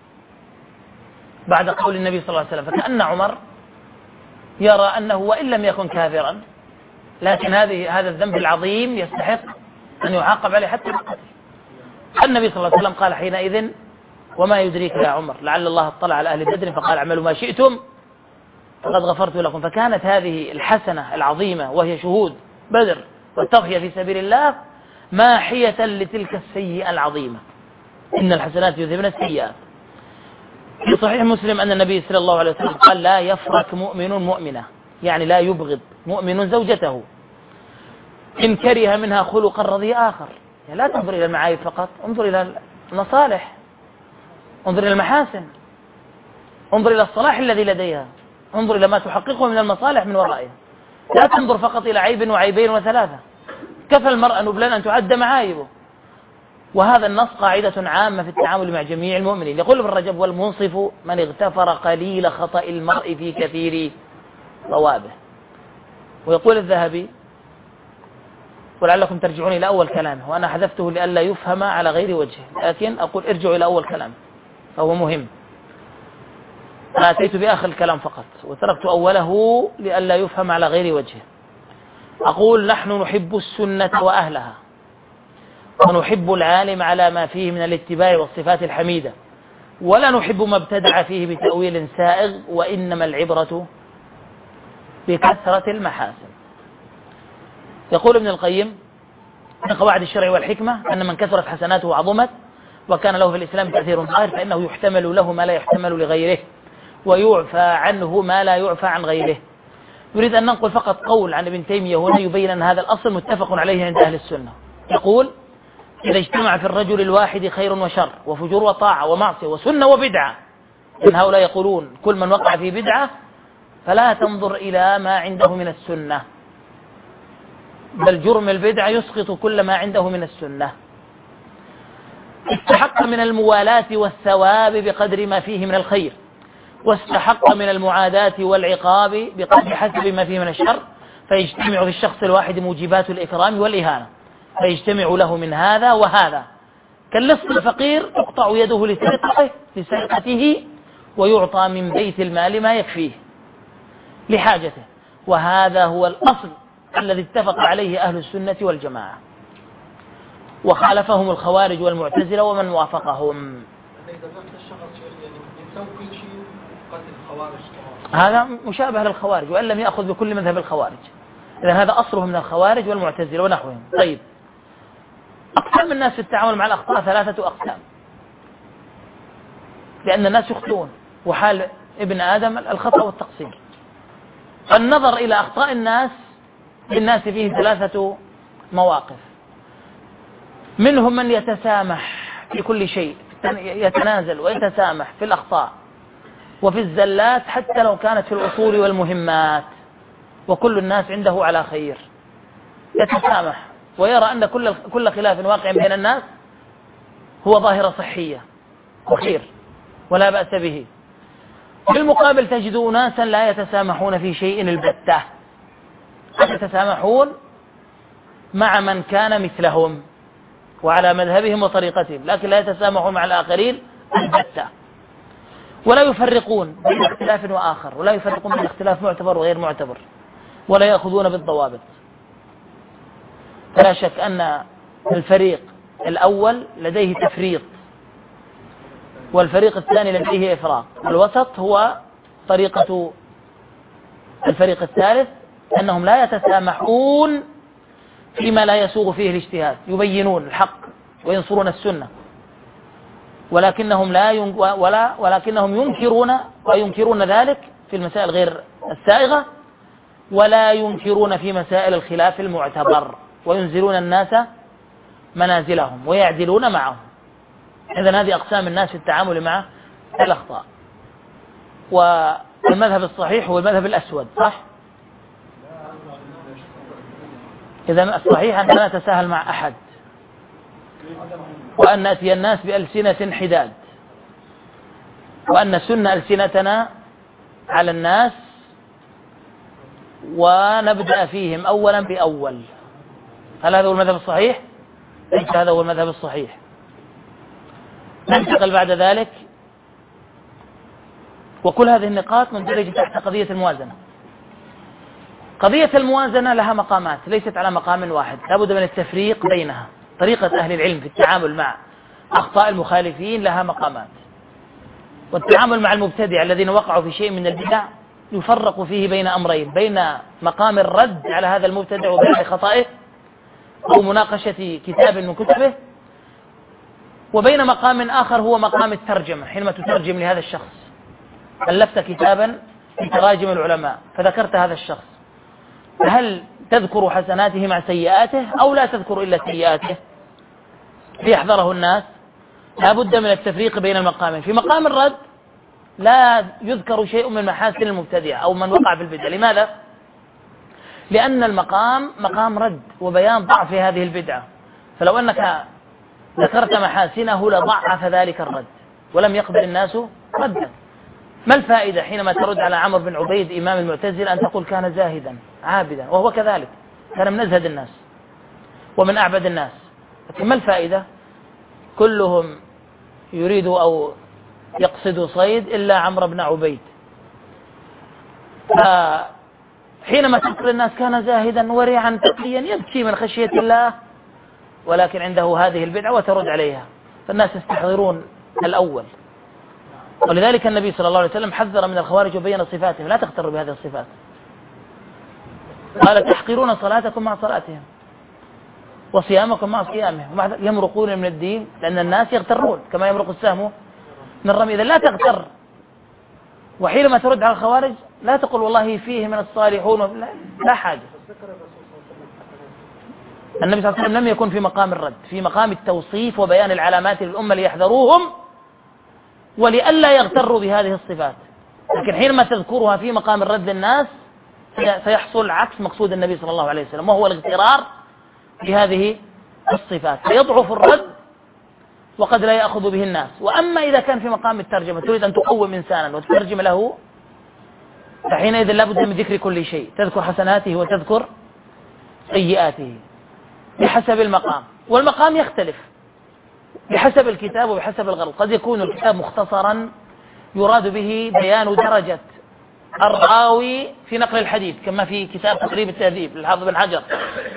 بعد قول النبي صلى الله عليه وسلم، فكأن عمر يرى أنه وإن لم يكن كافرا لكن هذه هذا الذنب العظيم يستحق أن يعاقب عليه حتى القتل. النبي صلى الله عليه وسلم قال حينئذ: وما يدريك يا عمر لعل الله اطلع على أهل بدر فقال: اعملوا ما شئتم فقد غفرت لكم. فكانت هذه الحسنة العظيمة وهي شهود بدر والتضحية في سبيل الله ماحية لتلك السيئة العظيمة. إن الحسنات يذهبن السيئات. في صحيح مسلم أن النبي صلى الله عليه وسلم قال: لا يفرك مؤمن مؤمنة، يعني لا يبغض مؤمن زوجته إن كره منها خلقا رضي آخر. يعني لا تنظر إلى المعايب فقط، انظر إلى المصالح، انظر إلى المحاسن، انظر إلى الصلاح الذي لديها، انظر إلى ما تحققه من المصالح من ورائها. لا تنظر فقط إلى عيب وعيبين وثلاثة. كفى المرء نبلا أن تعد معايبه. وهذا النص قاعدة عامة في التعامل مع جميع المؤمنين. يقول ابن رجب: والمنصف من اغتفر قليل خطأ المرء في كثير صوابه. ويقول الذهبي، ولعلكم ترجعون إلى أول كلامه، وأنا حذفته لئلا يفهم على غير وجهه، لكن أقول ارجعوا إلى أول كلامه فهو مهم. أنا أتيت بآخر الكلام فقط وتركت أوله لئلا يفهم على غير وجهه. أقول نحن نحب السنة وأهلها، ونحب العالم على ما فيه من الاتباع والصفات الحميدة، ولا نحب ما ابتدع فيه بتأويل سائغ، وإنما العبرة بكثرة المحاسن. يقول ابن القيم من قواعد الشرع والحكمة أن من كثرت حسناته وعظمت وكان له في الإسلام تأثير ظاهر فإنه يحتمل له ما لا يحتمل لغيره، ويعفى عنه ما لا يعفى عن غيره. نريد أن ننقل فقط قول عن ابن تيمية هنا يبين أن هذا الأصل متفق عليه عند أهل السنة. يقول: إذا اجتمع في الرجل الواحد خير وشر وفجور وطاعة ومعصية وسنة وبدعة، إن هؤلاء يقولون كل من وقع في بدعة فلا تنظر إلى ما عنده من السنة، بل جرم البدعة يسقط كل ما عنده من السنة. استحق من الموالاة والثواب بقدر ما فيه من الخير، واستحق من المعاداة والعقاب بقدر حسب ما فيه من الشر، فيجتمع في الشخص الواحد موجبات الإكرام والإهانة، فيجتمع له من هذا وهذا. كاللص الفقير تقطع يده لسرقته لسرقته ويعطى من بيت المال ما يكفيه لحاجته، وهذا هو الأصل الذي اتفق عليه أهل السنة والجماعة، وخالفهم الخوارج والمعتزلة ومن وافقهم. هذا مشابه للخوارج وإن لم يأخذ بكل مذهب الخوارج، إذن هذا أصله من الخوارج والمعتزلة ونحوهم. طيب، أقسام الناس في التعامل مع الأخطاء ثلاثة أقسام، لأن الناس يخطئون، وحال ابن آدم الخطأ والتقصير. النظر إلى أخطاء الناس للناس فيه ثلاثة مواقف: منهم من يتسامح في كل شيء، يتنازل ويتسامح في الأخطاء وفي الزلات حتى لو كانت في الأصول والمهمات، وكل الناس عنده على خير، يتسامح ويرى أن كل كل خلاف واقع بين الناس هو ظاهرة صحية وخير ولا بأس به. بالمقابل تجد أناسا لا يتسامحون في شيء البتة، يتسامحون مع من كان مثلهم وعلى مذهبهم وطريقتهم، لكن لا يتسامحون مع الآخرين البتة، ولا يفرقون بين اختلاف وآخر، ولا يفرقون بين اختلاف معتبر وغير معتبر، ولا يأخذون بالضوابط. فلا شك أن الفريق الأول لديه تفريط، والفريق الثاني لديه إفراط. الوسط هو طريقة الفريق الثالث، أنهم لا يتسامحون فيما لا يسوغ فيه الاجتهاد، يبينون الحق وينصرون السنة، ولكنهم لا ين... ولا ولكنهم ينكرون وينكرون ذلك في المسائل غير السائغة، ولا ينكرون في مسائل الخلاف المعتبر، وينزلون الناس منازلهم ويعدلون معهم. إذن هذه أقسام الناس في التعامل مع الأخطاء. والمذهب الصحيح هو المذهب الأسود، صح؟ إذن الصحيح أن لا نتساهل مع أحد، وأن نأتي الناس بألسنة حداد، وأن نسن ألسنتنا على الناس ونبدأ فيهم أولا بأول. هل هذا هو المذهب الصحيح؟ ليس هذا هو المذهب الصحيح. ننتقل بعد ذلك، وكل هذه النقاط مندرجة تحت قضية الموازنة. قضية الموازنة لها مقامات، ليست على مقام واحد، لابد من التفريق بينها. طريقة أهل العلم في التعامل مع أخطاء المخالفين لها مقامات، والتعامل مع المبتدع الذين وقعوا في شيء من البدع يفرق فيه بين أمرين: بين مقام الرد على هذا المبتدع وبيان خطائه أو مناقشة كتاب من كتبه، وبين مقام آخر هو مقام الترجمة، حينما تترجم لهذا الشخص. ألفت كتابا في تراجم العلماء فذكرت هذا الشخص، هل تذكر حسناته مع سيئاته أو لا تذكر إلا سيئاته ليحذره الناس؟ لا بد من التفريق بين المقامين. في مقام الرد لا يذكر شيء من محاسن المبتدع أو من وقع في البدع. لماذا؟ لأن المقام مقام رد وبيان ضعف هذه البدعة، فلو أنك ذكرت محاسنه لضعف ذلك الرد ولم يقبل الناس ردا. ما الفائدة حينما ترد على عمرو بن عبيد إمام المعتزلة أن تقول كان زاهدا عابدا، وهو كذلك كان من أزهد الناس ومن أعبد الناس، لكن ما الفائدة؟ كلهم يريد أو يقصد صيد إلا عمرو بن عبيد. حينما تذكر الناس كان زاهدا ورعا تقيا يبكي من خشية الله، ولكن عنده هذه البدعة وترد عليها، فالناس يستحضرون الأول. ولذلك النبي صلى الله عليه وسلم حذر من الخوارج وبين صفاتهم، لا تغتروا بهذه الصفات. قال تحقرون صلاتكم مع صلاتهم وصيامكم مع صيامهم، يمرقون من الدين لأن الناس يغترون كما يمرق السهم من الرمي. إذا لا تغتر، وحينما ترد على الخوارج لا تقول والله فيه من الصالحون، لا, لا حاجة. النبي صلى الله عليه وسلم لم يكن في مقام الرد، في مقام التوصيف وبيان العلامات للأمة ليحذروهم ولئلا يغتروا بهذه الصفات. لكن حينما تذكرها في مقام الرد للناس سيحصل عكس مقصود النبي صلى الله عليه وسلم، وهو الاغترار بهذه الصفات، فيضعف الرد وقد لا يأخذ به الناس. وأما إذا كان في مقام الترجمة تريد أن تقوم إنسانا وتترجم له، فحينئذ لابد من ذكر كل شيء، تذكر حسناته وتذكر سيئاته بحسب المقام، والمقام يختلف بحسب الكتاب وبحسب الغرض. قد يكون الكتاب مختصرا يراد به بيان درجة الراوي في نقل الحديث، كما في كتاب تقريب التهذيب للحافظ بن حجر،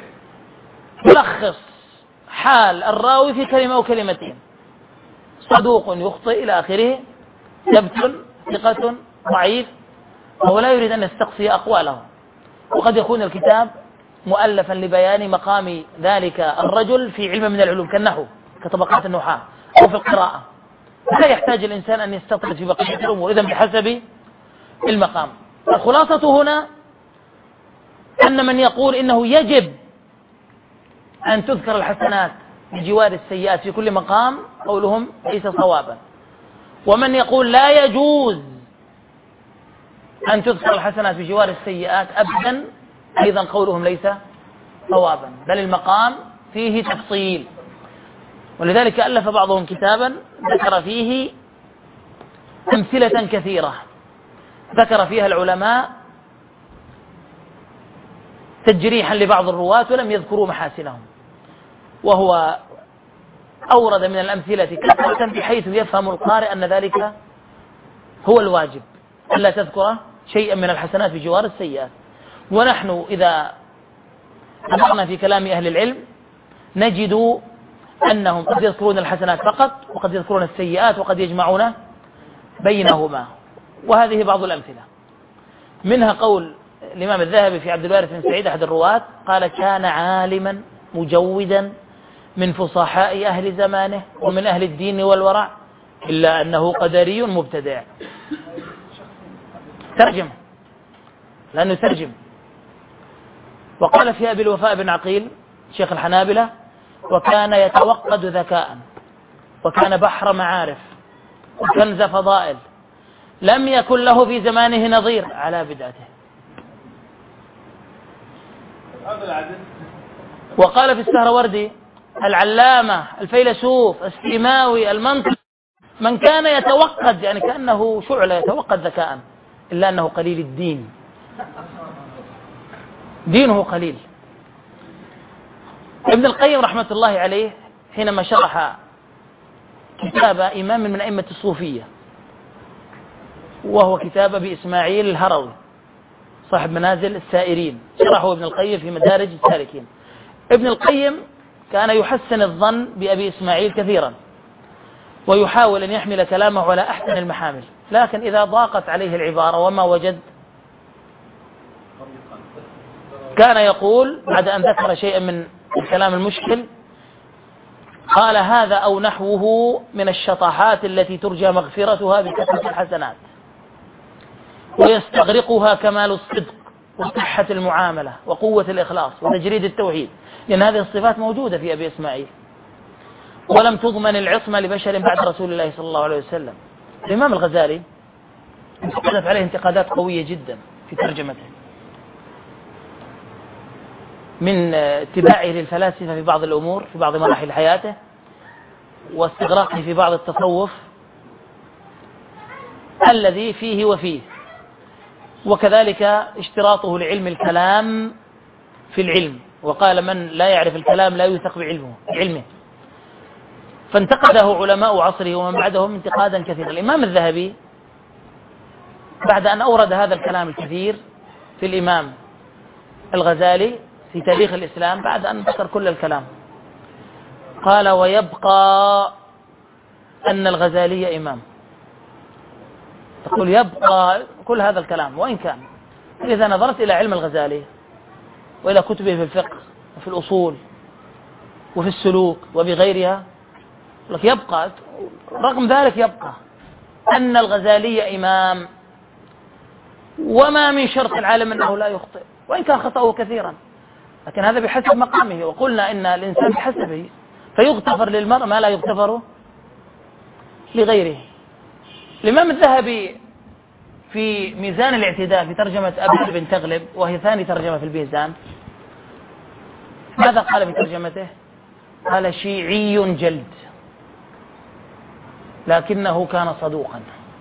يلخص حال الراوي في كلمة أو كلمتين، صدوق يخطئ إلى آخره، ثبت ثقة ضعيف، وهو لا يريد أن يستقصي أقواله. وقد يكون الكتاب مؤلفا لبيان مقام ذلك الرجل في علم من العلوم كالنحو كطبقات النحاة أو في القراءة، لا يحتاج الإنسان أن يستطرد في بقية الأمور، إذن بحسب المقام. الخلاصة هنا أن من يقول إنه يجب أن تذكر الحسنات بجوار السيئات في كل مقام قولهم ليس صوابا، ومن يقول لا يجوز أن تذكر الحسنات بجوار السيئات أبدا أيضا قولهم ليس صوابا، بل المقام فيه تفصيل. ولذلك ألف بعضهم كتابا ذكر فيه أمثلة كثيرة ذكر فيها العلماء تجريحا لبعض الرواة ولم يذكروا محاسنهم، وهو أورد من الأمثلة كثرة بحيث يفهم القارئ أن ذلك هو الواجب، ألا تذكر شيئا من الحسنات بجوار السيئات. ونحن إذا نظرنا في كلام أهل العلم نجد أنهم قد يذكرون الحسنات فقط وقد يذكرون السيئات وقد يجمعون بينهما. وهذه بعض الأمثلة، منها قول الإمام الذهبي في عبد الوارث بن سعيد أحد الرواة قال كان عالما مجودا من فصحاء أهل زمانه ومن أهل الدين والورع إلا أنه قدري مبتدع. ترجم لأنه ترجم. وقال في أبي الوفاء بن عقيل شيخ الحنابلة وكان يتوقد ذكاء وكان بحر معارف وكنز فضائل لم يكن له في زمانه نظير على بدعته. وقال في السهروردي العلامة الفيلسوف السيماوي المنطق من كان يتوقد يعني كأنه شعلة يتوقد ذكاء إلا أنه قليل الدين، دينه قليل. ابن القيم رحمة الله عليه حينما شرح كتاب إمام من أئمة الصوفية وهو كتاب أبي إسماعيل الهروي صاحب منازل السائرين، شرحه ابن القيم في مدارج السالكين. ابن القيم كان يحسن الظن بأبي إسماعيل كثيرا ويحاول أن يحمل كلامه على أحسن المحامل، لكن إذا ضاقت عليه العبارة وما وجد كان يقول بعد أن ذكر شيئا من الكلام المشكل قال هذا أو نحوه من الشطحات التي ترجى مغفرتها بكثرة الحسنات ويستغرقها كمال الصدق وصحة المعاملة وقوة الإخلاص وتجريد التوحيد، لأن هذه الصفات موجودة في أبي إسماعيل ولم تضمن العصمة لبشر بعد رسول الله صلى الله عليه وسلم. الإمام الغزالي انتقدت عليه انتقادات قوية جدا في ترجمته من اتباعه للفلاسفة في بعض الأمور في بعض مراحل حياته واستغراقه في بعض التصوف الذي فيه وفيه، وكذلك اشتراطه لعلم الكلام في العلم، وقال من لا يعرف الكلام لا يوثق بعلمه علمه. فانتقده علماء عصره ومن بعدهم انتقادا كثيرا. الإمام الذهبي بعد أن أورد هذا الكلام الكثير في الإمام الغزالي في تاريخ الإسلام، بعد أن ذكر كل الكلام قال: ويبقى أن الغزالي إمام. تقول يبقى كل هذا الكلام وإن كان، إذا نظرت إلى علم الغزالي وإلى كتبه في الفقه وفي الأصول وفي السلوك وبغيرها، لك يبقى رغم ذلك يبقى أن الغزالي إمام، وما من شرط العالم أنه لا يخطئ وإن كان خطأه كثيرا، لكن هذا بحسب مقامه. وقلنا إن الإنسان بحسبه، فيغتفر للمرء ما لا يغتفر لغيره. الإمام الذهبي في ميزان الاعتدال في ترجمة أبي بن تغلب، وهي ثاني ترجمة في الميزان، ماذا قال في ترجمته؟ قال: شيعي جلد لكنه كان صدوقا،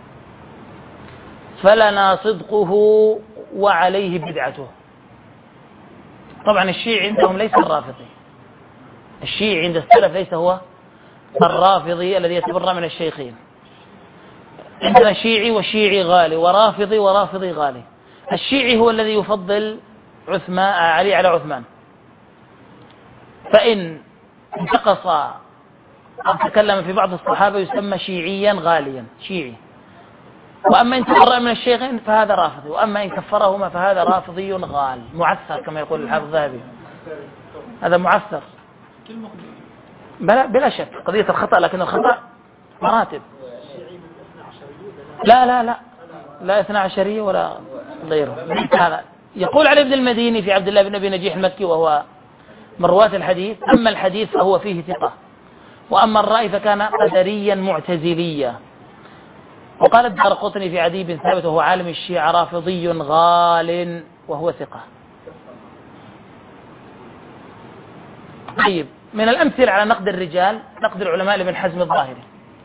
فلنا صدقه وعليه بدعته. طبعا الشيعي عندهم ليس الرافضي، الشيعي عند السلف ليس هو الرافضي الذي يتبرأ من الشيخين. عندنا شيعي وشيعي غالي ورافضي ورافضي غالي. الشيعي هو الذي يفضل عثمان علي على عثمان، فإن انتقص أو تكلم في بعض الصحابة يسمى شيعيا غاليا شيعي. وأما إن تبرأ من الشيخين فهذا رافضي، وأما إن كفرهما فهذا رافضي غال معثر كما يقول الحافظ الذهبي، هذا معثر بلا, بلا شك. قضية الخطأ، لكن الخطأ مراتب. لا لا لا لا اثنا عشرية ولا غيره. هذا يقول علي بن المديني في عبد الله بن أبي نجيح المكي وهو من رواة الحديث: أما الحديث فهو فيه ثقة، وأما الرأي فكان قدريا معتزليا. وقال الدارقطني في عدي بن ثابت وهو عالم الشيعة: رافضي غال وهو ثقة. طيب، من الأمثلة على نقد الرجال نقد العلماء لابن حزم الظاهري.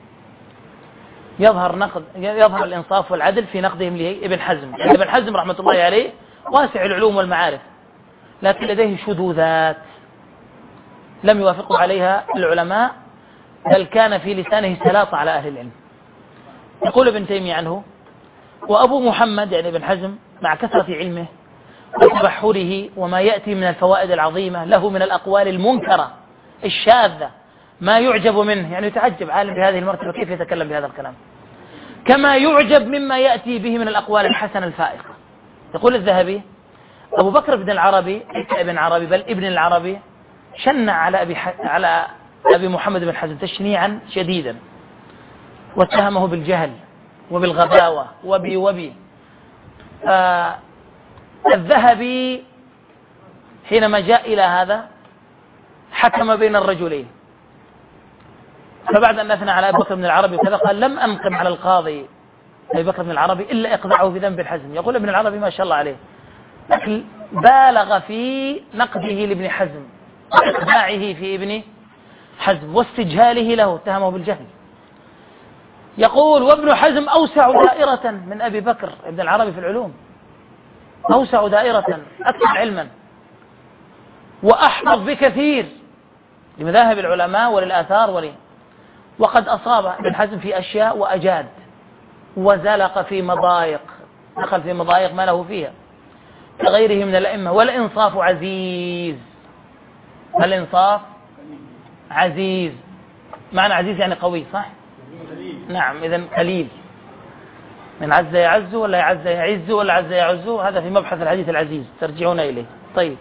يظهر نقد يظهر الإنصاف والعدل في نقدهم لابن حزم. يعني ابن حزم رحمة الله عليه واسع العلوم والمعارف، لكن لديه شذوذات لم يوافقوا عليها العلماء، بل كان في لسانه سلاطة على أهل العلم. يقول ابن تيمية عنه: وأبو محمد يعني ابن حزم مع كثرة علمه وتبحره وما يأتي من الفوائد العظيمة له من الأقوال المنكرة الشاذة ما يعجب منه، يعني يتعجب عالم بهذه المرتبة كيف يتكلم بهذا الكلام، كما يعجب مما يأتي به من الأقوال الحسنة الفائقة. يقول الذهبي: أبو بكر بن العربي ليس ابن عربي بل ابن العربي شنع على أبي, ح... على أبي محمد بن حزم تشنيعا شديدا، واتهمه بالجهل وبالغباوة وبي وبي آه الذهبي حينما جاء إلى هذا حكم بين الرجلين، فبعد أن أثنى على أبي بكر بن العربي وكذا قال: لم أنقم على القاضي أبي بكر بن العربي إلا إقضعه بذنب الحزم. يقول ابن العربي ما شاء الله عليه، لكن بالغ في نقده لابن حزم وإقضاعه في ابن حزم واستجهاله له، اتهمه بالجهل. يقول: وابن حزم أوسع دائرة من أبي بكر ابن العربي في العلوم، أوسع دائرة أكثر علما وأحفظ بكثير لمذاهب العلماء وللآثار ولي. وقد أصاب ابن حزم في أشياء وأجاد، وزلق في مضايق، دخل في مضايق ما له فيها كغيره من الأئمة. والإنصاف عزيز، الإنصاف عزيز، معنى عزيز يعني قوي، صح؟ نعم، إذن قليل. من عز يعز ولا يعز يعز ولا عز يعز، هذا في مبحث الحديث العزيز ترجعون إليه. طيب،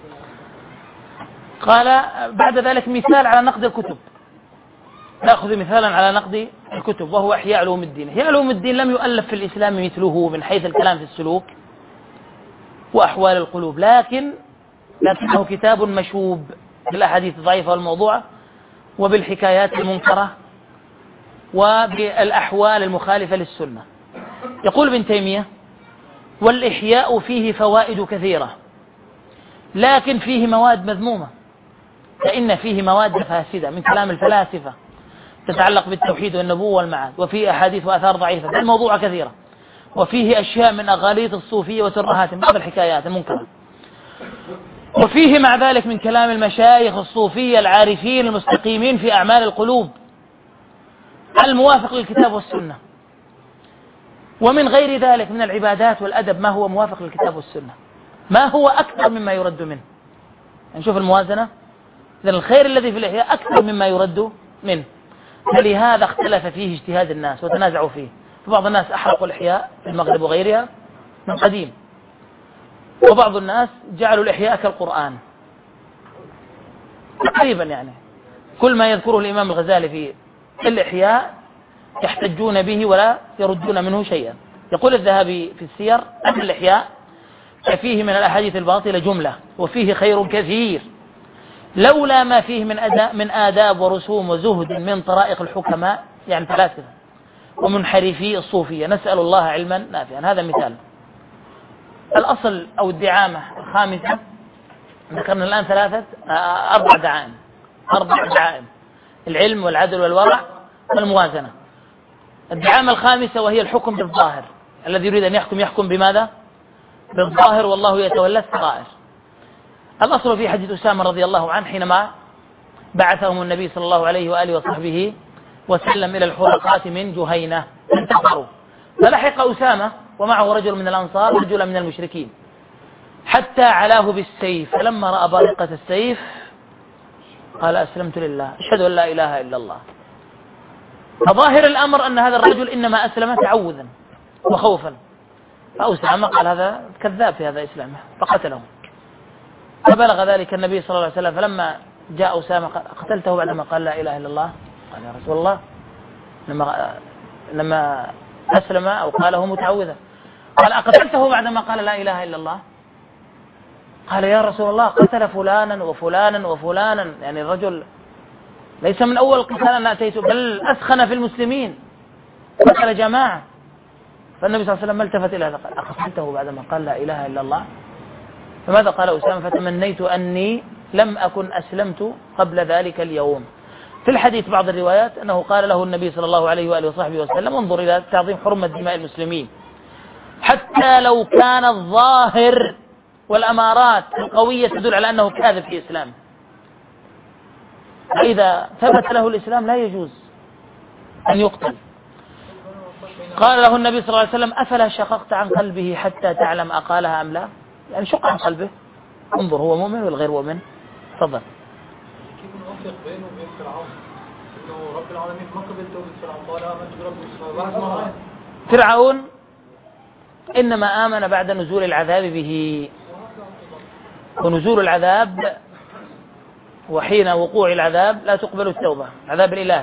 قال بعد ذلك مثال على نقد الكتب، نأخذ مثالا على نقد الكتب وهو إحياء علوم الدين. إحياء علوم الدين لم يؤلف في الإسلام مثله من حيث الكلام في السلوك وأحوال القلوب، لكن لكنه كتاب مشوب بالأحاديث الضعيفة والموضوعة وبالحكايات المنكرة وبالأحوال المخالفة للسنة. يقول ابن تيمية: والإحياء فيه فوائد كثيرة، لكن فيه مواد مذمومة، فإن فيه مواد فاسدة من كلام الفلاسفة تتعلق بالتوحيد والنبوة والمعاد، وفيه أحاديث وآثار ضعيفة، الموضوع كثيرة، وفيه أشياء من أغاليط الصوفية وترهات بعض الحكايات المنكرة، وفيه مع ذلك من كلام المشايخ الصوفية العارفين المستقيمين في أعمال القلوب الموافق للكتاب والسنة. ومن غير ذلك من العبادات والأدب ما هو موافق للكتاب والسنة، ما هو أكثر مما يرد منه. نشوف الموازنة. إذن الخير الذي في الإحياء أكثر مما يرد منه، فلهذا اختلف فيه اجتهاد الناس وتنازعوا فيه. فبعض الناس أحرقوا الإحياء في المغرب وغيرها من قديم، وبعض الناس جعلوا الإحياء كالقرآن تقريبا، يعني كل ما يذكره الإمام الغزالي في الإحياء يحتجون به ولا يردون منه شيئا. يقول الذهبي في السير أن الإحياء فيه من الأحاديث الباطلة جملة وفيه خير كثير، لولا ما فيه من أداء من آداب ورسوم وزهد من طرائق الحكماء يعني فلاسفة ومنحرفي الصوفية، نسأل الله علما نافعا. هذا مثال. الأصل أو الدعامة الخامسة، ذكرنا الآن ثلاثة أربع دعائم أربع دعائم العلم والعدل والورع والموازنة. الدعامة الخامسة وهي الحكم بالظاهر، الذي يريد أن يحكم يحكم بماذا؟ بالظاهر، والله يتولى السرائر. الأصل في حديث أسامة رضي الله عنه حينما بعثهم النبي صلى الله عليه وآله وصحبه وسلم إلى الحرقات من جهينة، انتصروا، فلحق أسامة ومعه رجل من الأنصار رجل من المشركين حتى علاه بالسيف، فلما رأى بارقة السيف قال أسلمت لله، أشهد أن لا إله إلا الله. فظاهر الأمر أن هذا الرجل إنما أسلم تعوذا وخوفا، فأسامة قال هذا كذاب في هذا إسلامه فقتله. فبلغ ذلك النبي صلى الله عليه وسلم، فلما جاء أسامة قتلته بعدما قال لا إله إلا الله؟ قال يا رسول الله لما, لما أسلم أو قاله متعوذا. قال أقتلته بعدما قال لا إله إلا الله؟ قال يا رسول الله قتل فلانا وفلانا وفلانا، يعني الرجل ليس من أول قتال أنا أتيته، بل أسخن في المسلمين، قتل جماعة. فالنبي صلى الله عليه وسلم التفت إلى هذا قال أقتلته بعدما قال لا إله إلا الله؟ فماذا قال أسامة؟ فتمنيت أني لم أكن أسلمت قبل ذلك اليوم. في الحديث بعض الروايات أنه قال له النبي صلى الله عليه وآله وصحبه وسلم انظر إلى تعظيم حرمة دماء المسلمين، حتى لو كان الظاهر والأمارات القوية تدل على أنه كاذب في إسلامه، فإذا ثبت له الإسلام لا يجوز أن يقتل. قال له النبي صلى الله عليه وسلم أفلا شققت عن قلبه حتى تعلم أقالها أم لا؟ يعني شق عن قلبه، انظر هو مؤمن والغير مؤمن. تفضل. كيف نوفق بينه وبين فرعون؟ إنه رب العالمين ما قبل توبة فرعون، قال آمنت برب السماوات. فرعون إنما آمن بعد نزول العذاب به، ونزول العذاب وحين وقوع العذاب لا تقبل التوبة، العذاب الإلهي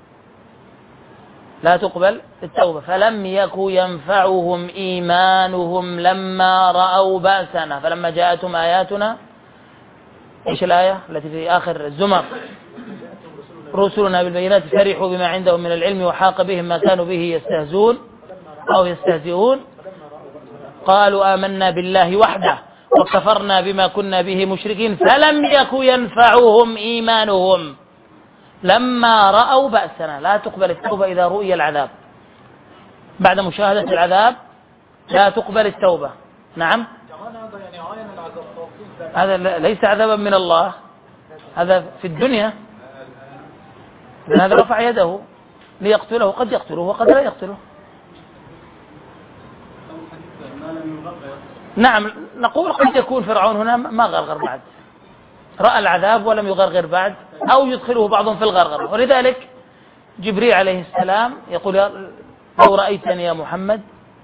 لا تقبل التوبة. فلم يكن ينفعهم إيمانهم لما رأوا بأسنا، فلما جاءتهم آياتنا، إيش الآية التي في آخر الزمر؟ رسلنا بالبينات فرحوا بما عندهم من العلم وحاق بهم ما كانوا به يستهزون أو يستهزئون، قالوا آمنا بالله وحده وكفرنا بما كنا به مشركين فلم يكن ينفعهم إيمانهم لما رأوا بأسنا. لا تقبل التوبة إذا رؤي العذاب، بعد مشاهدة العذاب لا تقبل التوبة. نعم، هذا ليس عذابا من الله، هذا في الدنيا، لأن هذا رفع يده ليقتله، قد يقتله وقد لا يقتله. نعم، نقول قد يكون فرعون هنا ما غرغر بعد، رأى العذاب ولم يغرغر بعد، أو يدخله بعضهم في الغرغر. ولذلك جبريل عليه السلام يقول لو رأيتني يا محمد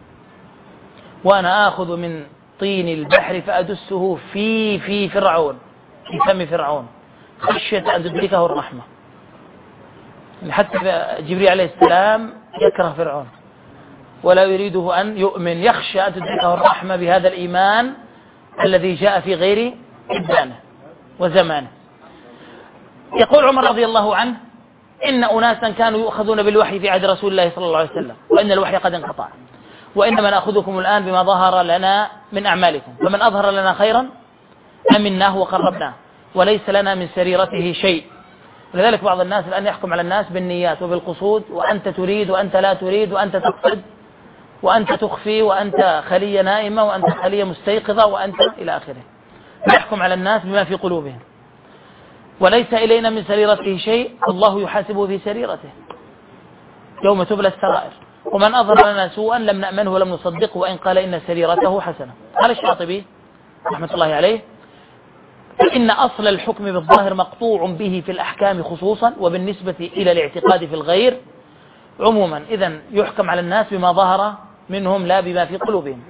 وأنا آخذ من طين البحر فأدسه في في فرعون، في فم فرعون، خشية أن تدركه الرحمة. حتى جبريل عليه السلام يكره فرعون ولا يريده أن يؤمن، يخشى أن تدركه الرحمة بهذا الإيمان الذي جاء في غير إبدانه وزمانه. يقول عمر رضي الله عنه إن أناسا كانوا يؤخذون بالوحي في عهد رسول الله صلى الله عليه وسلم، وإن الوحي قد انقطع، وإنما نأخذكم الآن بما ظهر لنا من أعمالكم، فمن أظهر لنا خيرا أمناه وقربناه وليس لنا من سريرته شيء. لذلك بعض الناس الآن يحكم على الناس بالنيات وبالقصود، وأنت تريد وأنت لا تريد، وأنت تقصد وأنت تخفي، وأنت خلية نائمة وأنت خلية مستيقظة، وأنت إلى آخره. يحكم على الناس بما في قلوبهم، وليس إلينا من سريرته شيء، الله يحاسبه في سريرته. يوم تبلى السرائر، ومن أظهر لنا سوءا لم نأمنه ولم نصدقه وإن قال إن سريرته حسنة. قال الشاطبي رحمة الله عليه: فإن أصل الحكم بالظاهر مقطوع به في الأحكام خصوصا وبالنسبة إلى الاعتقاد في الغير عموما، إذن يحكم على الناس بما ظهر منهم لا بما في قلوبهم.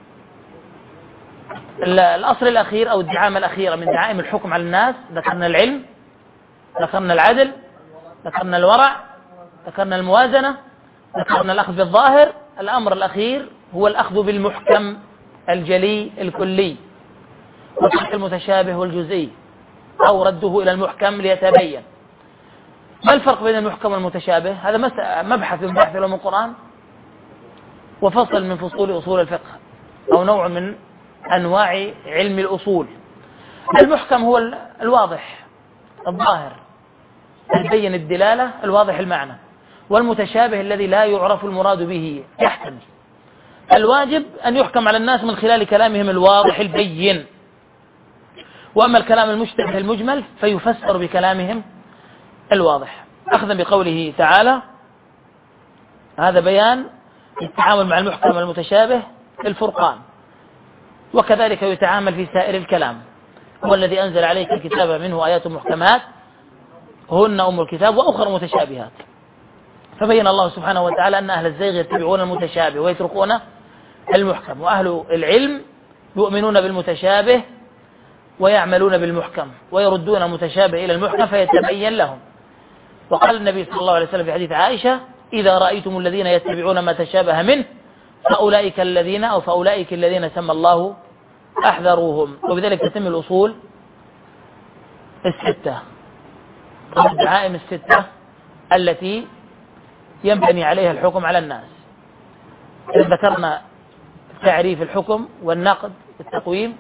الأصل الأخير أو الدعامة الأخيرة من دعائم الحكم على الناس: ذكرنا العلم، ذكرنا العدل، ذكرنا الورع، ذكرنا الموازنة، ذكرنا الأخذ بالظاهر. الأمر الأخير هو الأخذ بالمحكم الجلي الكلي وترك المتشابه والجزئي أو رده إلى المحكم ليتبين. ما الفرق بين المحكم والمتشابه؟ هذا مبحث من بحث علوم القرآن وفصل من فصول أصول الفقه أو نوع من أنواع علم الأصول. المحكم هو الواضح الظاهر البين الدلالة الواضح المعنى، والمتشابه الذي لا يعرف المراد به يحتمل. الواجب أن يحكم على الناس من خلال كلامهم الواضح البين، وأما الكلام المشتبه المجمل فيفسر بكلامهم الواضح، أخذا بقوله تعالى. هذا بيان التعامل مع المحكم والمتشابه الفرقان، وكذلك يتعامل في سائر الكلام. هو الذي أنزل عليك الكتاب منه آيات محكمات هن أم الكتاب وأخر متشابهات. فبين الله سبحانه وتعالى أن أهل الزيغ يتبعون المتشابه ويتركون المحكم، وأهل العلم يؤمنون بالمتشابه ويعملون بالمحكم ويردون المتشابه إلى المحكم فيتبين لهم. وقال النبي صلى الله عليه وسلم في حديث عائشة: إذا رأيتم الذين يتبعون ما تشابه منه فأولئك الذين أو فأولئك الذين سمى الله أحذروهم. وبذلك تتم الأصول الستة، الدعائم الستة التي ينبني عليها الحكم على الناس. ذكرنا تعريف الحكم والنقد والتقويم،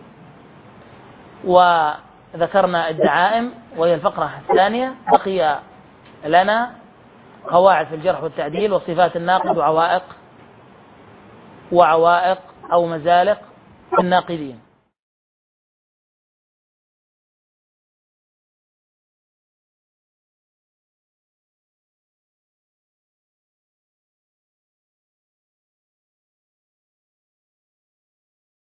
وذكرنا الدعائم وهي الفقرة الثانية. بقي لنا قواعد في الجرح والتعديل وصفات الناقد وعوائق وعوائق أو مزالق الناقدين.